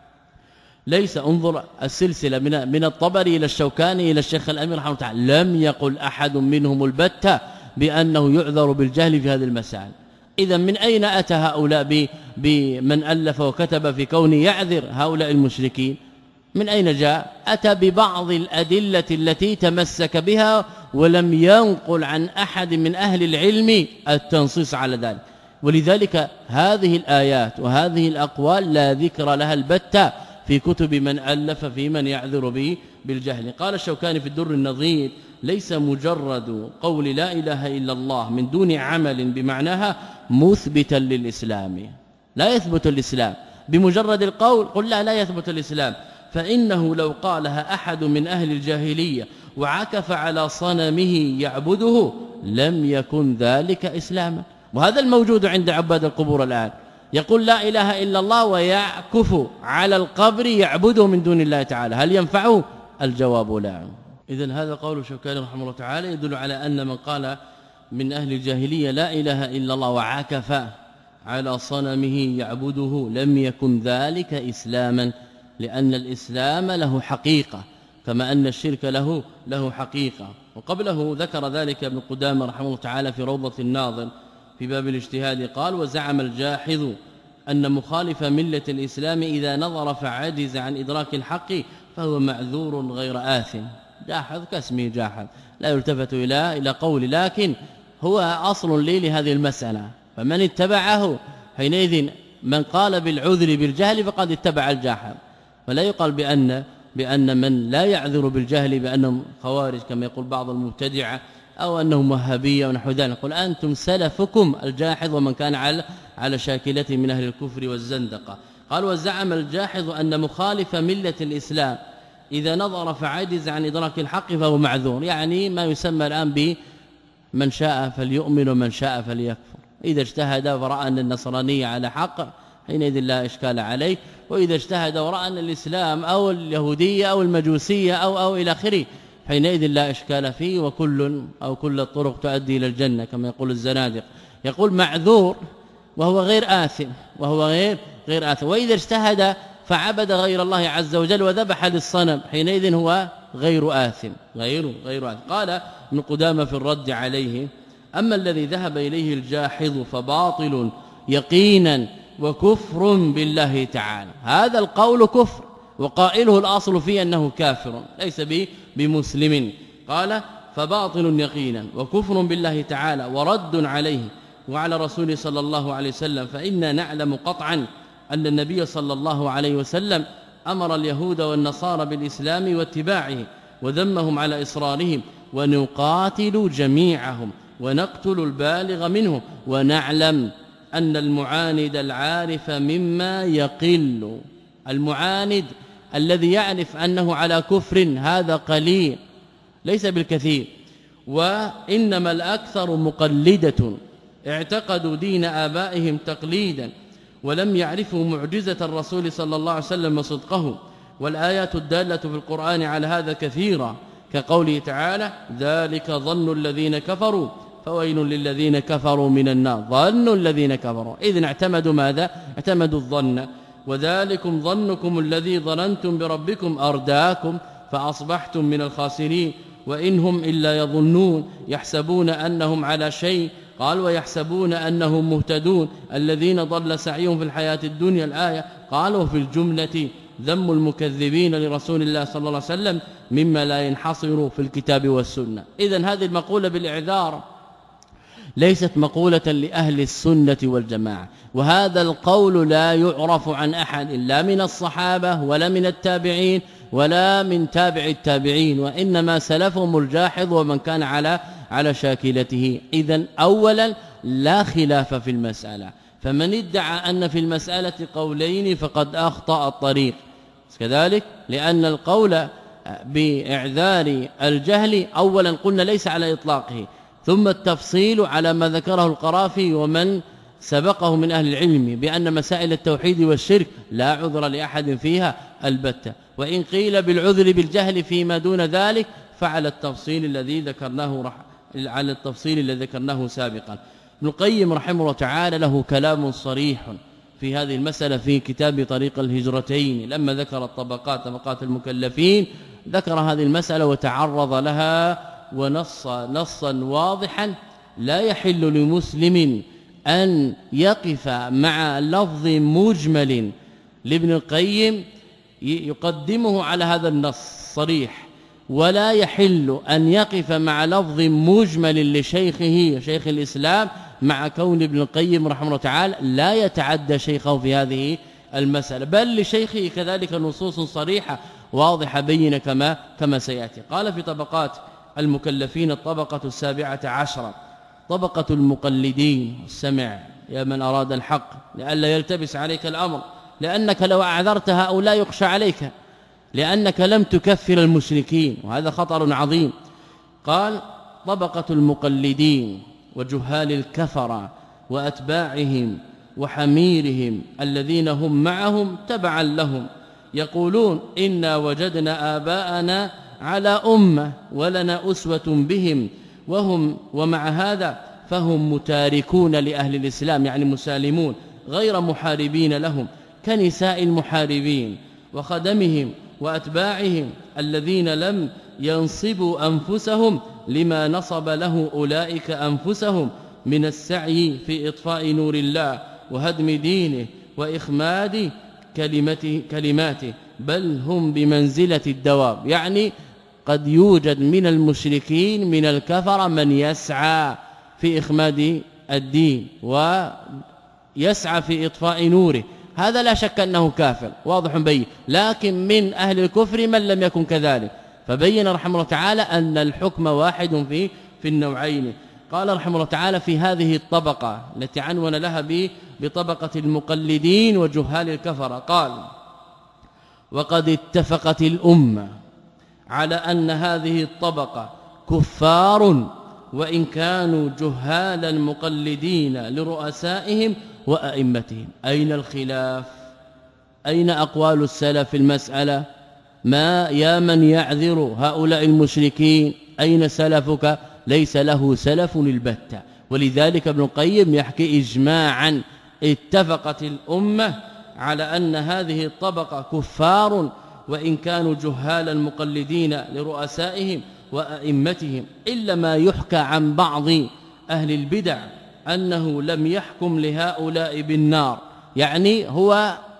ليس انظر السلسلة من من الطبري إلى الشوكاني إلى الشيخ الأمير رحمه الله تعالى لم يقل أحد منهم البتة بأنه يعذر بالجهل في هذه المسائل. إذا من أين أتى هؤلاء بمن ألف وكتب في كون يعذر هؤلاء المشركين؟ من أين جاء؟ أتى ببعض الأدلة التي تمسك بها ولم ينقل عن أحد من أهل العلم التنصيص على ذلك. ولذلك هذه الآيات وهذه الأقوال لا ذكر لها البتة في كتب من ألف في من يعذر به بالجهل. قال الشوكاني في الدر النظير ليس مجرد قول لا إله إلا الله من دون عمل بمعناها مثبتا للإسلام، لا يثبت الإسلام بمجرد القول. قل لا لا يثبت الإسلام، فإنه لو قالها أحد من أهل الجاهلية وعكف على صنمه يعبده لم يكن ذلك إسلاما. وهذا الموجود عند عباد القبور الآن، يقول لا إله إلا الله ويعكف على القبر يعبده من دون الله تعالى، هل ينفعه؟ الجواب لا. إذن هذا قول شوكاني رحمه الله تعالى يدل على أن من قال من أهل الجاهلية لا إله إلا الله وعكف على صنمه يعبده لم يكن ذلك إسلاما، لأن الإسلام له حقيقة كما أن الشرك له له حقيقة. وقبله ذكر ذلك ابن قدامة رحمه الله تعالى في روضة الناظر في باب الاجتهاد قال وزعم الجاحظ أن مخالف ملة الإسلام إذا نظر فعجز عن إدراك الحق فهو معذور غير آثم. جاحظ كاسمه جاحظ لا يلتفت إلى إلى قول، لكن هو أصل لي لهذه المسألة، فمن اتبعه حينئذ من قال بالعذر بالجهل فقد اتبع الجاحظ. ولا يقال بأن بأن من لا يعذر بالجهل بأنهم خوارج كما يقول بعض المبتدعة أو أنهم وهابية ونحو ذلك. قل أنتم سلفكم الجاحظ ومن كان على على شاكلته من أهل الكفر والزندقة. قال وزعم الجاحظ أن مخالف ملة الإسلام إذا نظر فعجز عن إدراك الحق فهو معذور، يعني ما يسمى الآن بمن شاء فليؤمن ومن شاء فليكفر. إذا اجتهد ورأى أن النصرانية على حق حينئذ لا إشكال عليه، وإذا اجتهد ورأى أن الإسلام أو اليهودية أو المجوسية أو أو إلى آخره حينئذ لا إشكال فيه، وكل أو كل الطرق تؤدي إلى الجنة كما يقول الزنادق. يقول معذور وهو غير آثم وهو غير غير آثم. وإذا اجتهد فعبد غير الله عز وجل وذبح للصنم حينئذ هو غير آثم غير غير آثم. قال ابن قدامة في الرد عليه أما الذي ذهب إليه الجاحظ فباطل يقينا وكفر بالله تعالى. هذا القول كفر وقائله الأصل فيه أنه كافر ليس بمسلم. قال فباطل يقينا وكفر بالله تعالى ورد عليه وعلى رسوله صلى الله عليه وسلم. فإنا نعلم قطعا أن النبي صلى الله عليه وسلم أمر اليهود والنصارى بالإسلام واتباعه وذمهم على إصرارهم، ونقاتل جميعهم ونقتل البالغ منهم، ونعلم أن المعاند العارف مما يقل. المعاند الذي يعرف أنه على كفر هذا قليل ليس بالكثير، وإنما الأكثر مقلدة اعتقدوا دين آبائهم تقليدا ولم يعرفوا معجزة الرسول صلى الله عليه وسلم وصدقه. والآيات الدالة في القرآن على هذا كثيرة، كقوله تعالى ذلك ظن الذين كفروا فويل للذين كفروا من النار. ظن الذين كفروا إذن اعتمدوا ماذا؟ اعتمدوا الظن. وذلكم ظنكم الذي ظننتم بربكم أرداكم فأصبحتم من الخاسرين وإنهم إلا يظنون يحسبون أنهم على شيء. قال ويحسبون أنهم مهتدون الذين ضل سعيهم في الحياة الدنيا. الآية قالوا في الجملة ذم المكذبين لرسول الله صلى الله عليه وسلم مما لا ينحصر في الكتاب والسنة. إذن هذه المقولة بالإعذار ليست مقولة لأهل السنة والجماعة، وهذا القول لا يعرف عن أحد لا من الصحابة ولا من التابعين ولا من تابع التابعين، وإنما سلفهم الجاحظ ومن كان على على شاكلته. إذن أولا لا خلاف في المسألة، فمن ادعى أن في المسألة قولين فقد أخطأ الطريق كذلك، لأن القول بإعذار الجهل أولا قلنا ليس على إطلاقه، ثم التفصيل على ما ذكره القرافي ومن سبقه من أهل العلم بأن مسائل التوحيد والشرك لا عذر لأحد فيها البتة، وإن قيل بالعذر بالجهل فيما دون ذلك فعلى التفصيل الذي ذكرناه على التفصيل الذي ذكرناه سابقا. ابن القيم رحمه الله تعالى له كلام صريح في هذه المسألة في كتاب طريق الهجرتين، لما ذكر الطبقات طبقات المكلفين ذكر هذه المسألة وتعرض لها ونص نصا واضحا لا يحل لمسلم أن يقف مع لفظ مجمل لابن القيم يقدمه على هذا النص صريح، ولا يحل أن يقف مع لفظ مجمل لشيخه شيخ الإسلام مع كون ابن القيم رحمه الله تعالى لا يتعدى شيخه في هذه المسألة، بل لشيخه كذلك نصوص صريحة واضحة بينة كما كما سيأتي. قال في طبقات المكلفين الطبقة السابعة عشرة طبقة المقلدين. السمع يا من أراد الحق لئلا يلتبس عليك الأمر، لأنك لو أعذرت هؤلاء يخشى عليك، لأنك لم تكفر المشركين وهذا خطر عظيم. قال طبقة المقلدين وجهال الكفرة وأتباعهم وحميرهم الذين هم معهم تبعا لهم يقولون إنا وجدنا آباءنا على أمة ولنا أسوة بهم، وهم ومع هذا فهم متاركون لأهل الإسلام يعني مسالمون غير محاربين لهم كنساء المحاربين وخدمهم وأتباعهم الذين لم ينصبوا أنفسهم لما نصب له أولئك أنفسهم من السعي في إطفاء نور الله وهدم دينه وإخماد كلمته كلماته، بل هم بمنزلة الدواب. يعني قد يوجد من المشركين من الكفر من يسعى في إخماد الدين ويسعى في إطفاء نوره، هذا لا شك أنه كافر واضح بين، لكن من أهل الكفر من لم يكن كذلك، فبين رحمه الله تعالى أن الحكم واحد في في النوعين. قال رحمه الله تعالى في هذه الطبقة التي عنون لها بطبقة المقلدين وجهال الكفر، قال وقد اتفقت الأمة على أن هذه الطبقة كفار وإن كانوا جهالا مقلدين لرؤسائهم وأئمتهم. أين الخلاف؟ أين أقوال السلف في المسألة؟ ما يا من يعذر هؤلاء المشركين أين سلفك؟ ليس له سلف البتة. ولذلك ابن القيم يحكي إجماعا اتفقت الأمة على أن هذه الطبقة كفار وإن كانوا جهالا مقلدين لرؤسائهم وأئمتهم، إلا ما يحكى عن بعض أهل البدع أنه لم يحكم لهؤلاء بالنار، يعني هو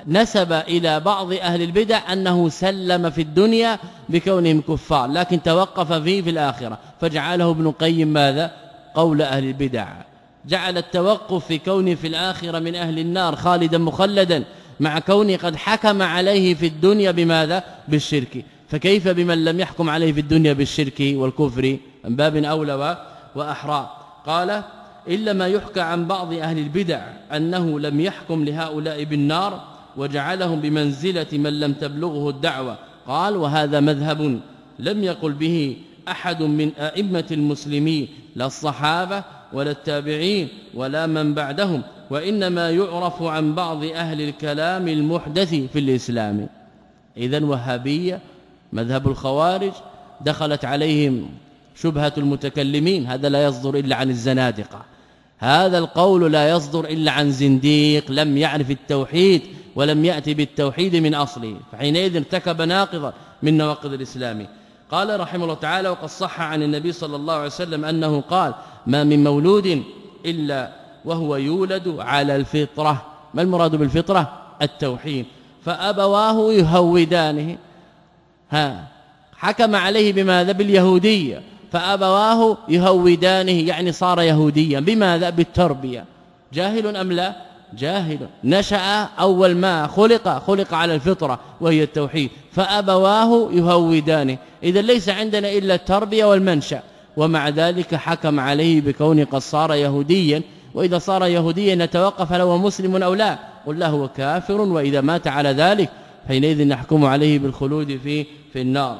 نسب إلى بعض أهل البدع أنه سلم في الدنيا بكونهم كفار، لكن توقف فيه في الآخرة، فجعله ابن القيم ماذا؟ قول أهل البدع، جعل التوقف في كونه في الآخرة من أهل النار خالدا مخلدا مع كونه قد حكم عليه في الدنيا بماذا؟ بالشرك، فكيف بمن لم يحكم عليه في الدنيا بالشرك والكفر؟ من باب أولى وأحرى. قال إلا ما يحكى عن بعض أهل البدع أنه لم يحكم لهؤلاء بالنار وجعلهم بمنزلة من لم تبلغه الدعوة. قال وهذا مذهب لم يقل به أحد من أئمة المسلمين، لا الصحابة ولا التابعين ولا من بعدهم، وإنما يعرف عن بعض أهل الكلام المحدث في الإسلام. إذن وهابية مذهب الخوارج دخلت عليهم شبهة المتكلمين، هذا لا يصدر إلا عن الزنادقة، هذا القول لا يصدر إلا عن زنديق لم يعرف التوحيد ولم يأتي بالتوحيد من أصله، فحينئذ ارتكب ناقضا من نواقض الإسلام. قال رحمه الله تعالى وقد صح عن النبي صلى الله عليه وسلم أنه قال ما من مولود إلا وهو يولد على الفطرة. ما المراد بالفطرة؟ التوحيد، فأبواه يهودانه، ها حكم عليه بماذا؟ باليهودية، فأبواه يهودانه يعني صار يهوديا. بماذا؟ بالتربية. جاهل أم لا؟ جاهل، نشأ أول ما خلق خلق على الفطرة وهي التوحيد، فأبواه يهودانه. إذا ليس عندنا إلا التربية والمنشأ، ومع ذلك حكم عليه بكون قد صار يهوديا. وإذا صار يهوديا نتوقف هل هو مسلم أو لا؟ قل له هو كافر، وإذا مات على ذلك حينئذ نحكم عليه بالخلود في في النار.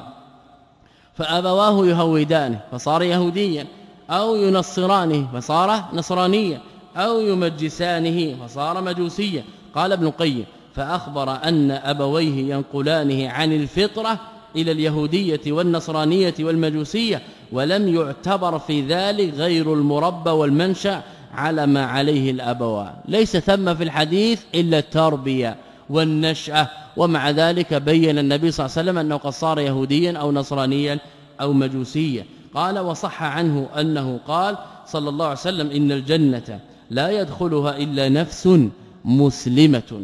فأبواه يهودانه فصار يهوديا، أو ينصرانه فصار نصرانيا، أو يمجسانه فصار مجوسيا. قال ابن القيم فأخبر أن أبويه ينقلانه عن الفطرة إلى اليهودية والنصرانية والمجوسية، ولم يعتبر في ذلك غير المربى والمنشأ على ما عليه الأبوان. ليس ثم في الحديث إلا التربية والنشأة، ومع ذلك بين النبي صلى الله عليه وسلم أنه قد صار يهوديا أو نصرانيا أو مجوسيا. قال وصح عنه أنه قال صلى الله عليه وسلم إن الجنة لا يدخلها إلا نفس مسلمة،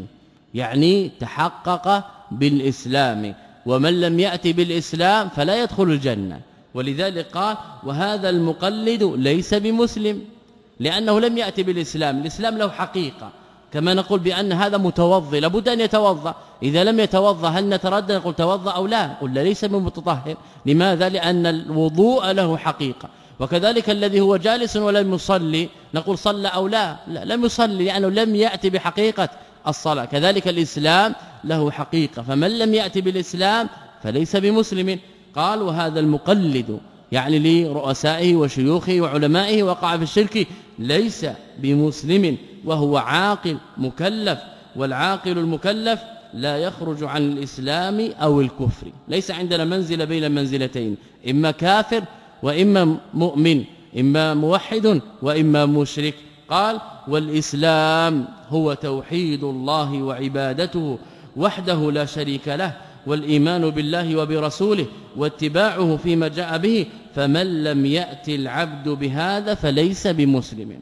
يعني تحقق بالإسلام، ومن لم يأتي بالإسلام فلا يدخل الجنة. ولذلك قال وهذا المقلد ليس بمسلم لأنه لم يأتي بالإسلام. الإسلام له حقيقة، كما نقول بأن هذا متوضي لابد أن يتوضأ، إذا لم يتوضأ هل نتردد نقول توضأ أو لا؟ قل ليس بمتطهر. لماذا؟ لأن الوضوء له حقيقة. وكذلك الذي هو جالس ولم يصلي نقول صلى أو لا؟ لا، لم يصلي لأنه لم يأتي بحقيقة الصلاة. كذلك الإسلام له حقيقة، فمن لم يأتي بالإسلام فليس بمسلم. قال وهذا المقلد يعني لرؤسائه وشيوخه وعلمائه وقع في الشرك ليس بمسلم، وهو عاقل مكلف، والعاقل المكلف لا يخرج عن الإسلام أو الكفر. ليس عندنا منزلة بين منزلتين، إما كافر وإما مؤمن، إما موحد وإما مشرك. قال والإسلام هو توحيد الله وعبادته وحده لا شريك له، والإيمان بالله وبرسوله واتباعه فيما جاء به، فمن لم يأتي العبد بهذا فليس بمسلم.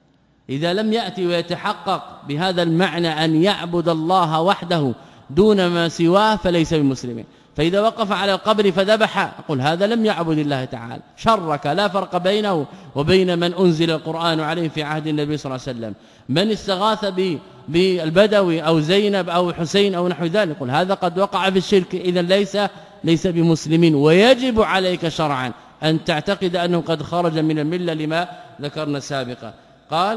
إذا لم يأتي ويتحقق بهذا المعنى أن يعبد الله وحده دون ما سواه فليس بمسلم. فإذا وقف على القبر فذبح أقول هذا لم يعبد الله تعالى، شرك، لا فرق بينه وبين من أنزل القرآن عليه في عهد النبي صلى الله عليه وسلم. من استغاث بالبدوي أو زينب أو حسين أو نحو ذلك يقول هذا قد وقع في الشرك، إذا ليس ليس بمسلمين. ويجب عليك شرعا أن تعتقد أنه قد خرج من الملة لما ذكرنا سابقا. قال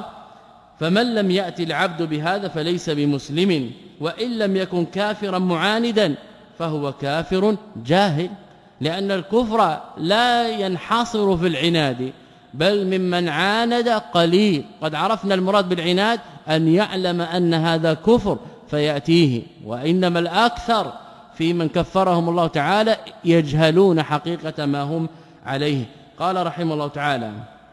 فمن لم يأتي العبد بهذا فليس بمسلم، وإن لم يكن كافرا معاندا فهو كافر جاهل، لأن الكفر لا ينحصر في العناد، بل ممن عاند قليل. قد عرفنا المراد بالعناد أن يعلم أن هذا كفر فيأتيه، وإنما الأكثر في من كفرهم الله تعالى يجهلون حقيقة ما هم عليه. قال رحمه الله تعالى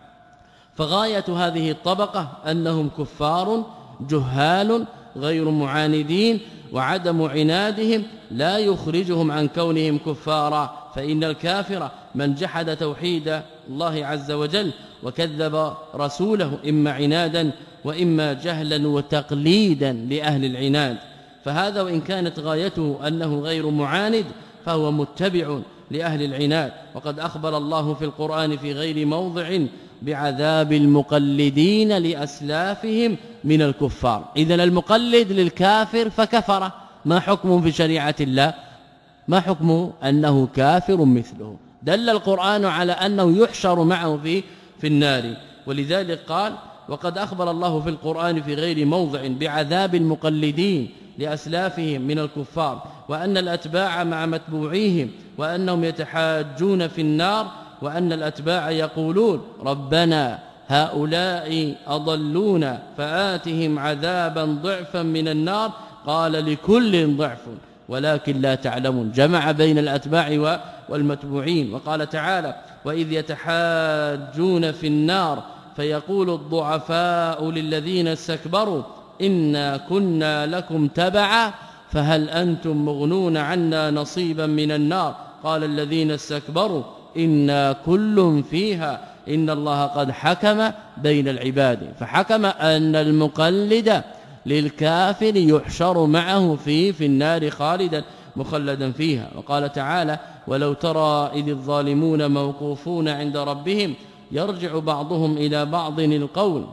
فغاية هذه الطبقة أنهم كفار جهال غير معاندين، وعدم عنادهم لا يخرجهم عن كونهم كفارا، فإن الكافر من جحد توحيد الله عز وجل وكذب رسوله إما عنادا وإما جهلا وتقليدا لأهل العناد. فهذا وإن كانت غايته أنه غير معاند فهو متبع لأهل العناد. وقد أخبر الله في القرآن في غير موضع بعذاب المقلدين لأسلافهم من الكفار. إذن المقلد للكافر فكفر، ما حكمه في شريعة الله؟ ما حكمه؟ أنه كافر مثله. دل القرآن على أنه يحشر معه في في النار. ولذلك قال وقد أخبر الله في القرآن في غير موضع بعذاب المقلدين لأسلافهم من الكفار، وأن الأتباع مع متبوعيهم، وأنهم يتحاجون في النار، وأن الأتباع يقولون ربنا هؤلاء أضلونا فآتهم عذابا ضعفا من النار، قال لكل ضعف ولكن لا تعلمون. جمع بين الأتباع والمتبوعين. وقال تعالى وإذ يتحاجون في النار فيقول الضعفاء للذين استكبروا إنا كنا لكم تبعا فهل أنتم مغنون عنا نصيبا من النار، قال الذين استكبروا إنا كل فيها إن الله قد حكم بين العباد. فحكم أن المقلد للكافر يحشر معه في في النار خالدا مخلدا فيها. وقال تعالى ولو ترى إذ الظالمون موقوفون عند ربهم يرجع بعضهم إلى بعض القول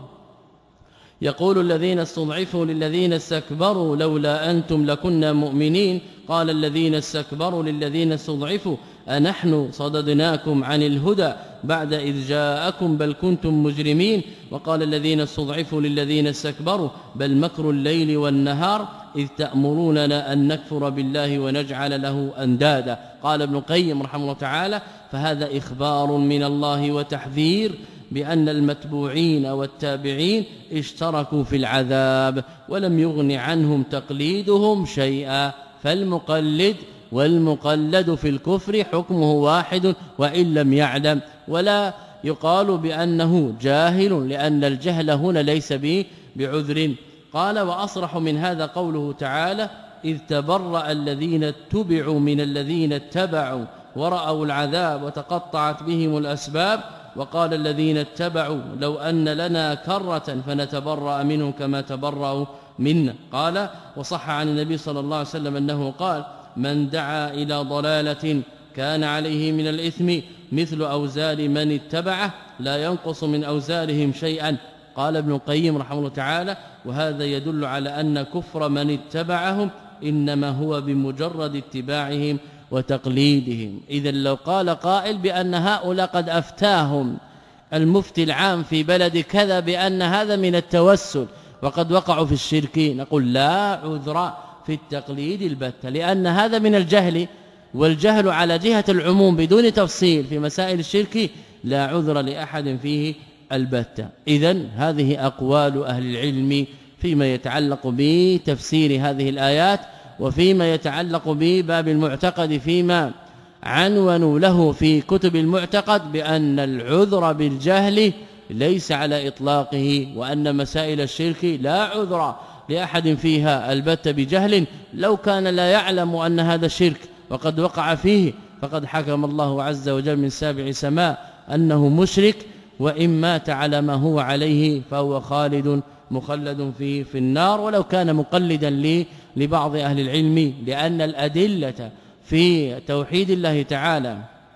يقول الذين استضعفوا للذين استكبروا لولا أنتم لكنا مؤمنين، قال الذين استكبروا للذين استضعفوا أنحن صددناكم عن الهدى بعد إذ جاءكم بل كنتم مجرمين، وقال الذين استضعفوا للذين استكبروا بل مكر الليل والنهار إذ تأمروننا أن نكفر بالله ونجعل له أندادا. قال ابن القيم رحمه الله تعالى فهذا إخبار من الله وتحذير بأن المتبوعين والتابعين اشتركوا في العذاب ولم يغن عنهم تقليدهم شيئا، فالمقلد والمقلد في الكفر حكمه واحد وإن لم يعلم، ولا يقال بأنه جاهل لأن الجهل هنا ليس به بعذر. قال وأصرح من هذا قوله تعالى إذ تبرأ الذين اتبعوا من الذين اتبعوا ورأوا العذاب وتقطعت بهم الأسباب، وقال الذين اتبعوا لو أن لنا كرة فنتبرأ منهم كما تبرأوا منا. قال وصح عن النبي صلى الله عليه وسلم أنه قال من دعا إلى ضلالة كان عليه من الإثم مثل أوزار من اتبعه لا ينقص من أوزارهم شيئا. قال ابن القيم رحمه الله تعالى وهذا يدل على أن كفر من اتبعهم إنما هو بمجرد اتباعهم وتقليدهم. إذا لو قال قائل بأن هؤلاء قد أفتاهم المفتي العام في بلد كذا بأن هذا من التوسل وقد وقعوا في الشرك، نقول لا عذر في التقليد البتة، لأن هذا من الجهل، والجهل على جهة العموم بدون تفصيل في مسائل الشرك لا عذر لأحد فيه البتة. إذن هذه أقوال أهل العلم فيما يتعلق بتفسير هذه الآيات وفيما يتعلق بباب المعتقد فيما عنونوا له في كتب المعتقد بأن العذر بالجهل ليس على إطلاقه، وأن مسائل الشرك لا عذر لأحد فيها البتة بجهل، لو كان لا يعلم أن هذا الشرك وقد وقع فيه فقد حكم الله عز وجل من سابع سماء أنه مشرك، وإن مات على ما هو عليه فهو خالد مخلد في في النار، ولو كان مقلدا لي لبعض أهل العلم، لأن الأدلة في توحيد الله تعالى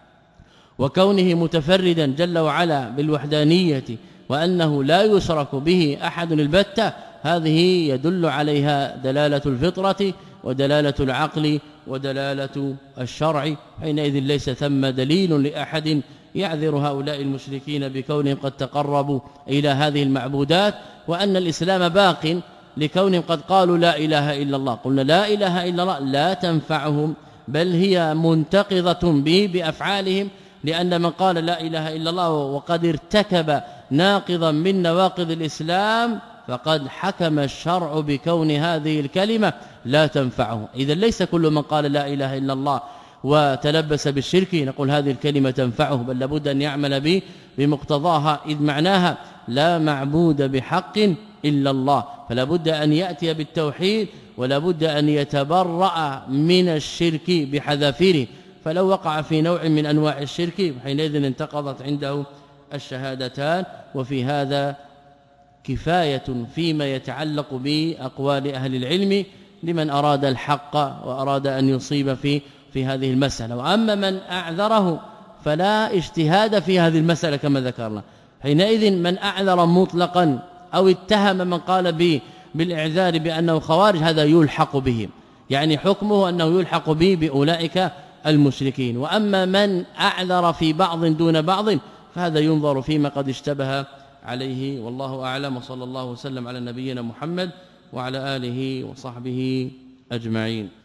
وكونه متفردا جل وعلا بالوحدانية وأنه لا يشرك به أحد البتة هذه يدل عليها دلالة الفطرة ودلالة العقل ودلالة الشرع، حينئذ ليس ثم دليل لأحد يعذر هؤلاء المشركين بكونهم قد تقربوا إلى هذه المعبودات، وأن الإسلام باق لكونهم قد قالوا لا إله إلا الله. قلنا لا إله إلا الله لا تنفعهم بل هي منتقضة به بأفعالهم، لأن من قال لا إله إلا الله وقد ارتكب ناقضا من نواقض الإسلام فقد حكم الشرع بكون هذه الكلمة لا تنفعه. إذا ليس كل من قال لا إله إلا الله وتلبس بالشرك نقول هذه الكلمة تنفعه، بل لابد أن يعمل به بمقتضاها، إذ معناها لا معبود بحق إلا الله، فلا بد أن يأتي بالتوحيد ولا بد أن يتبرأ من الشرك بحذافيره، فلو وقع في نوع من أنواع الشرك حينئذ انتقضت عنده الشهادتان. وفي هذا كفاية فيما يتعلق بأقوال أهل العلم، لمن أراد الحق وأراد أن يصيب في في هذه المسألة. وأما من أعذره فلا اجتهاد في هذه المسألة كما ذكرنا. حينئذ من أعذر مطلقا أو اتهم من قال به بالإعذار بأنه خوارج هذا يلحق به، يعني حكمه أنه يلحق به بأولئك المشركين. وأما من أعذر في بعض دون بعض فهذا ينظر فيما قد اشتبه عليه، والله أعلم. وصلى الله وسلم على نبينا محمد وعلى آله وصحبه أجمعين.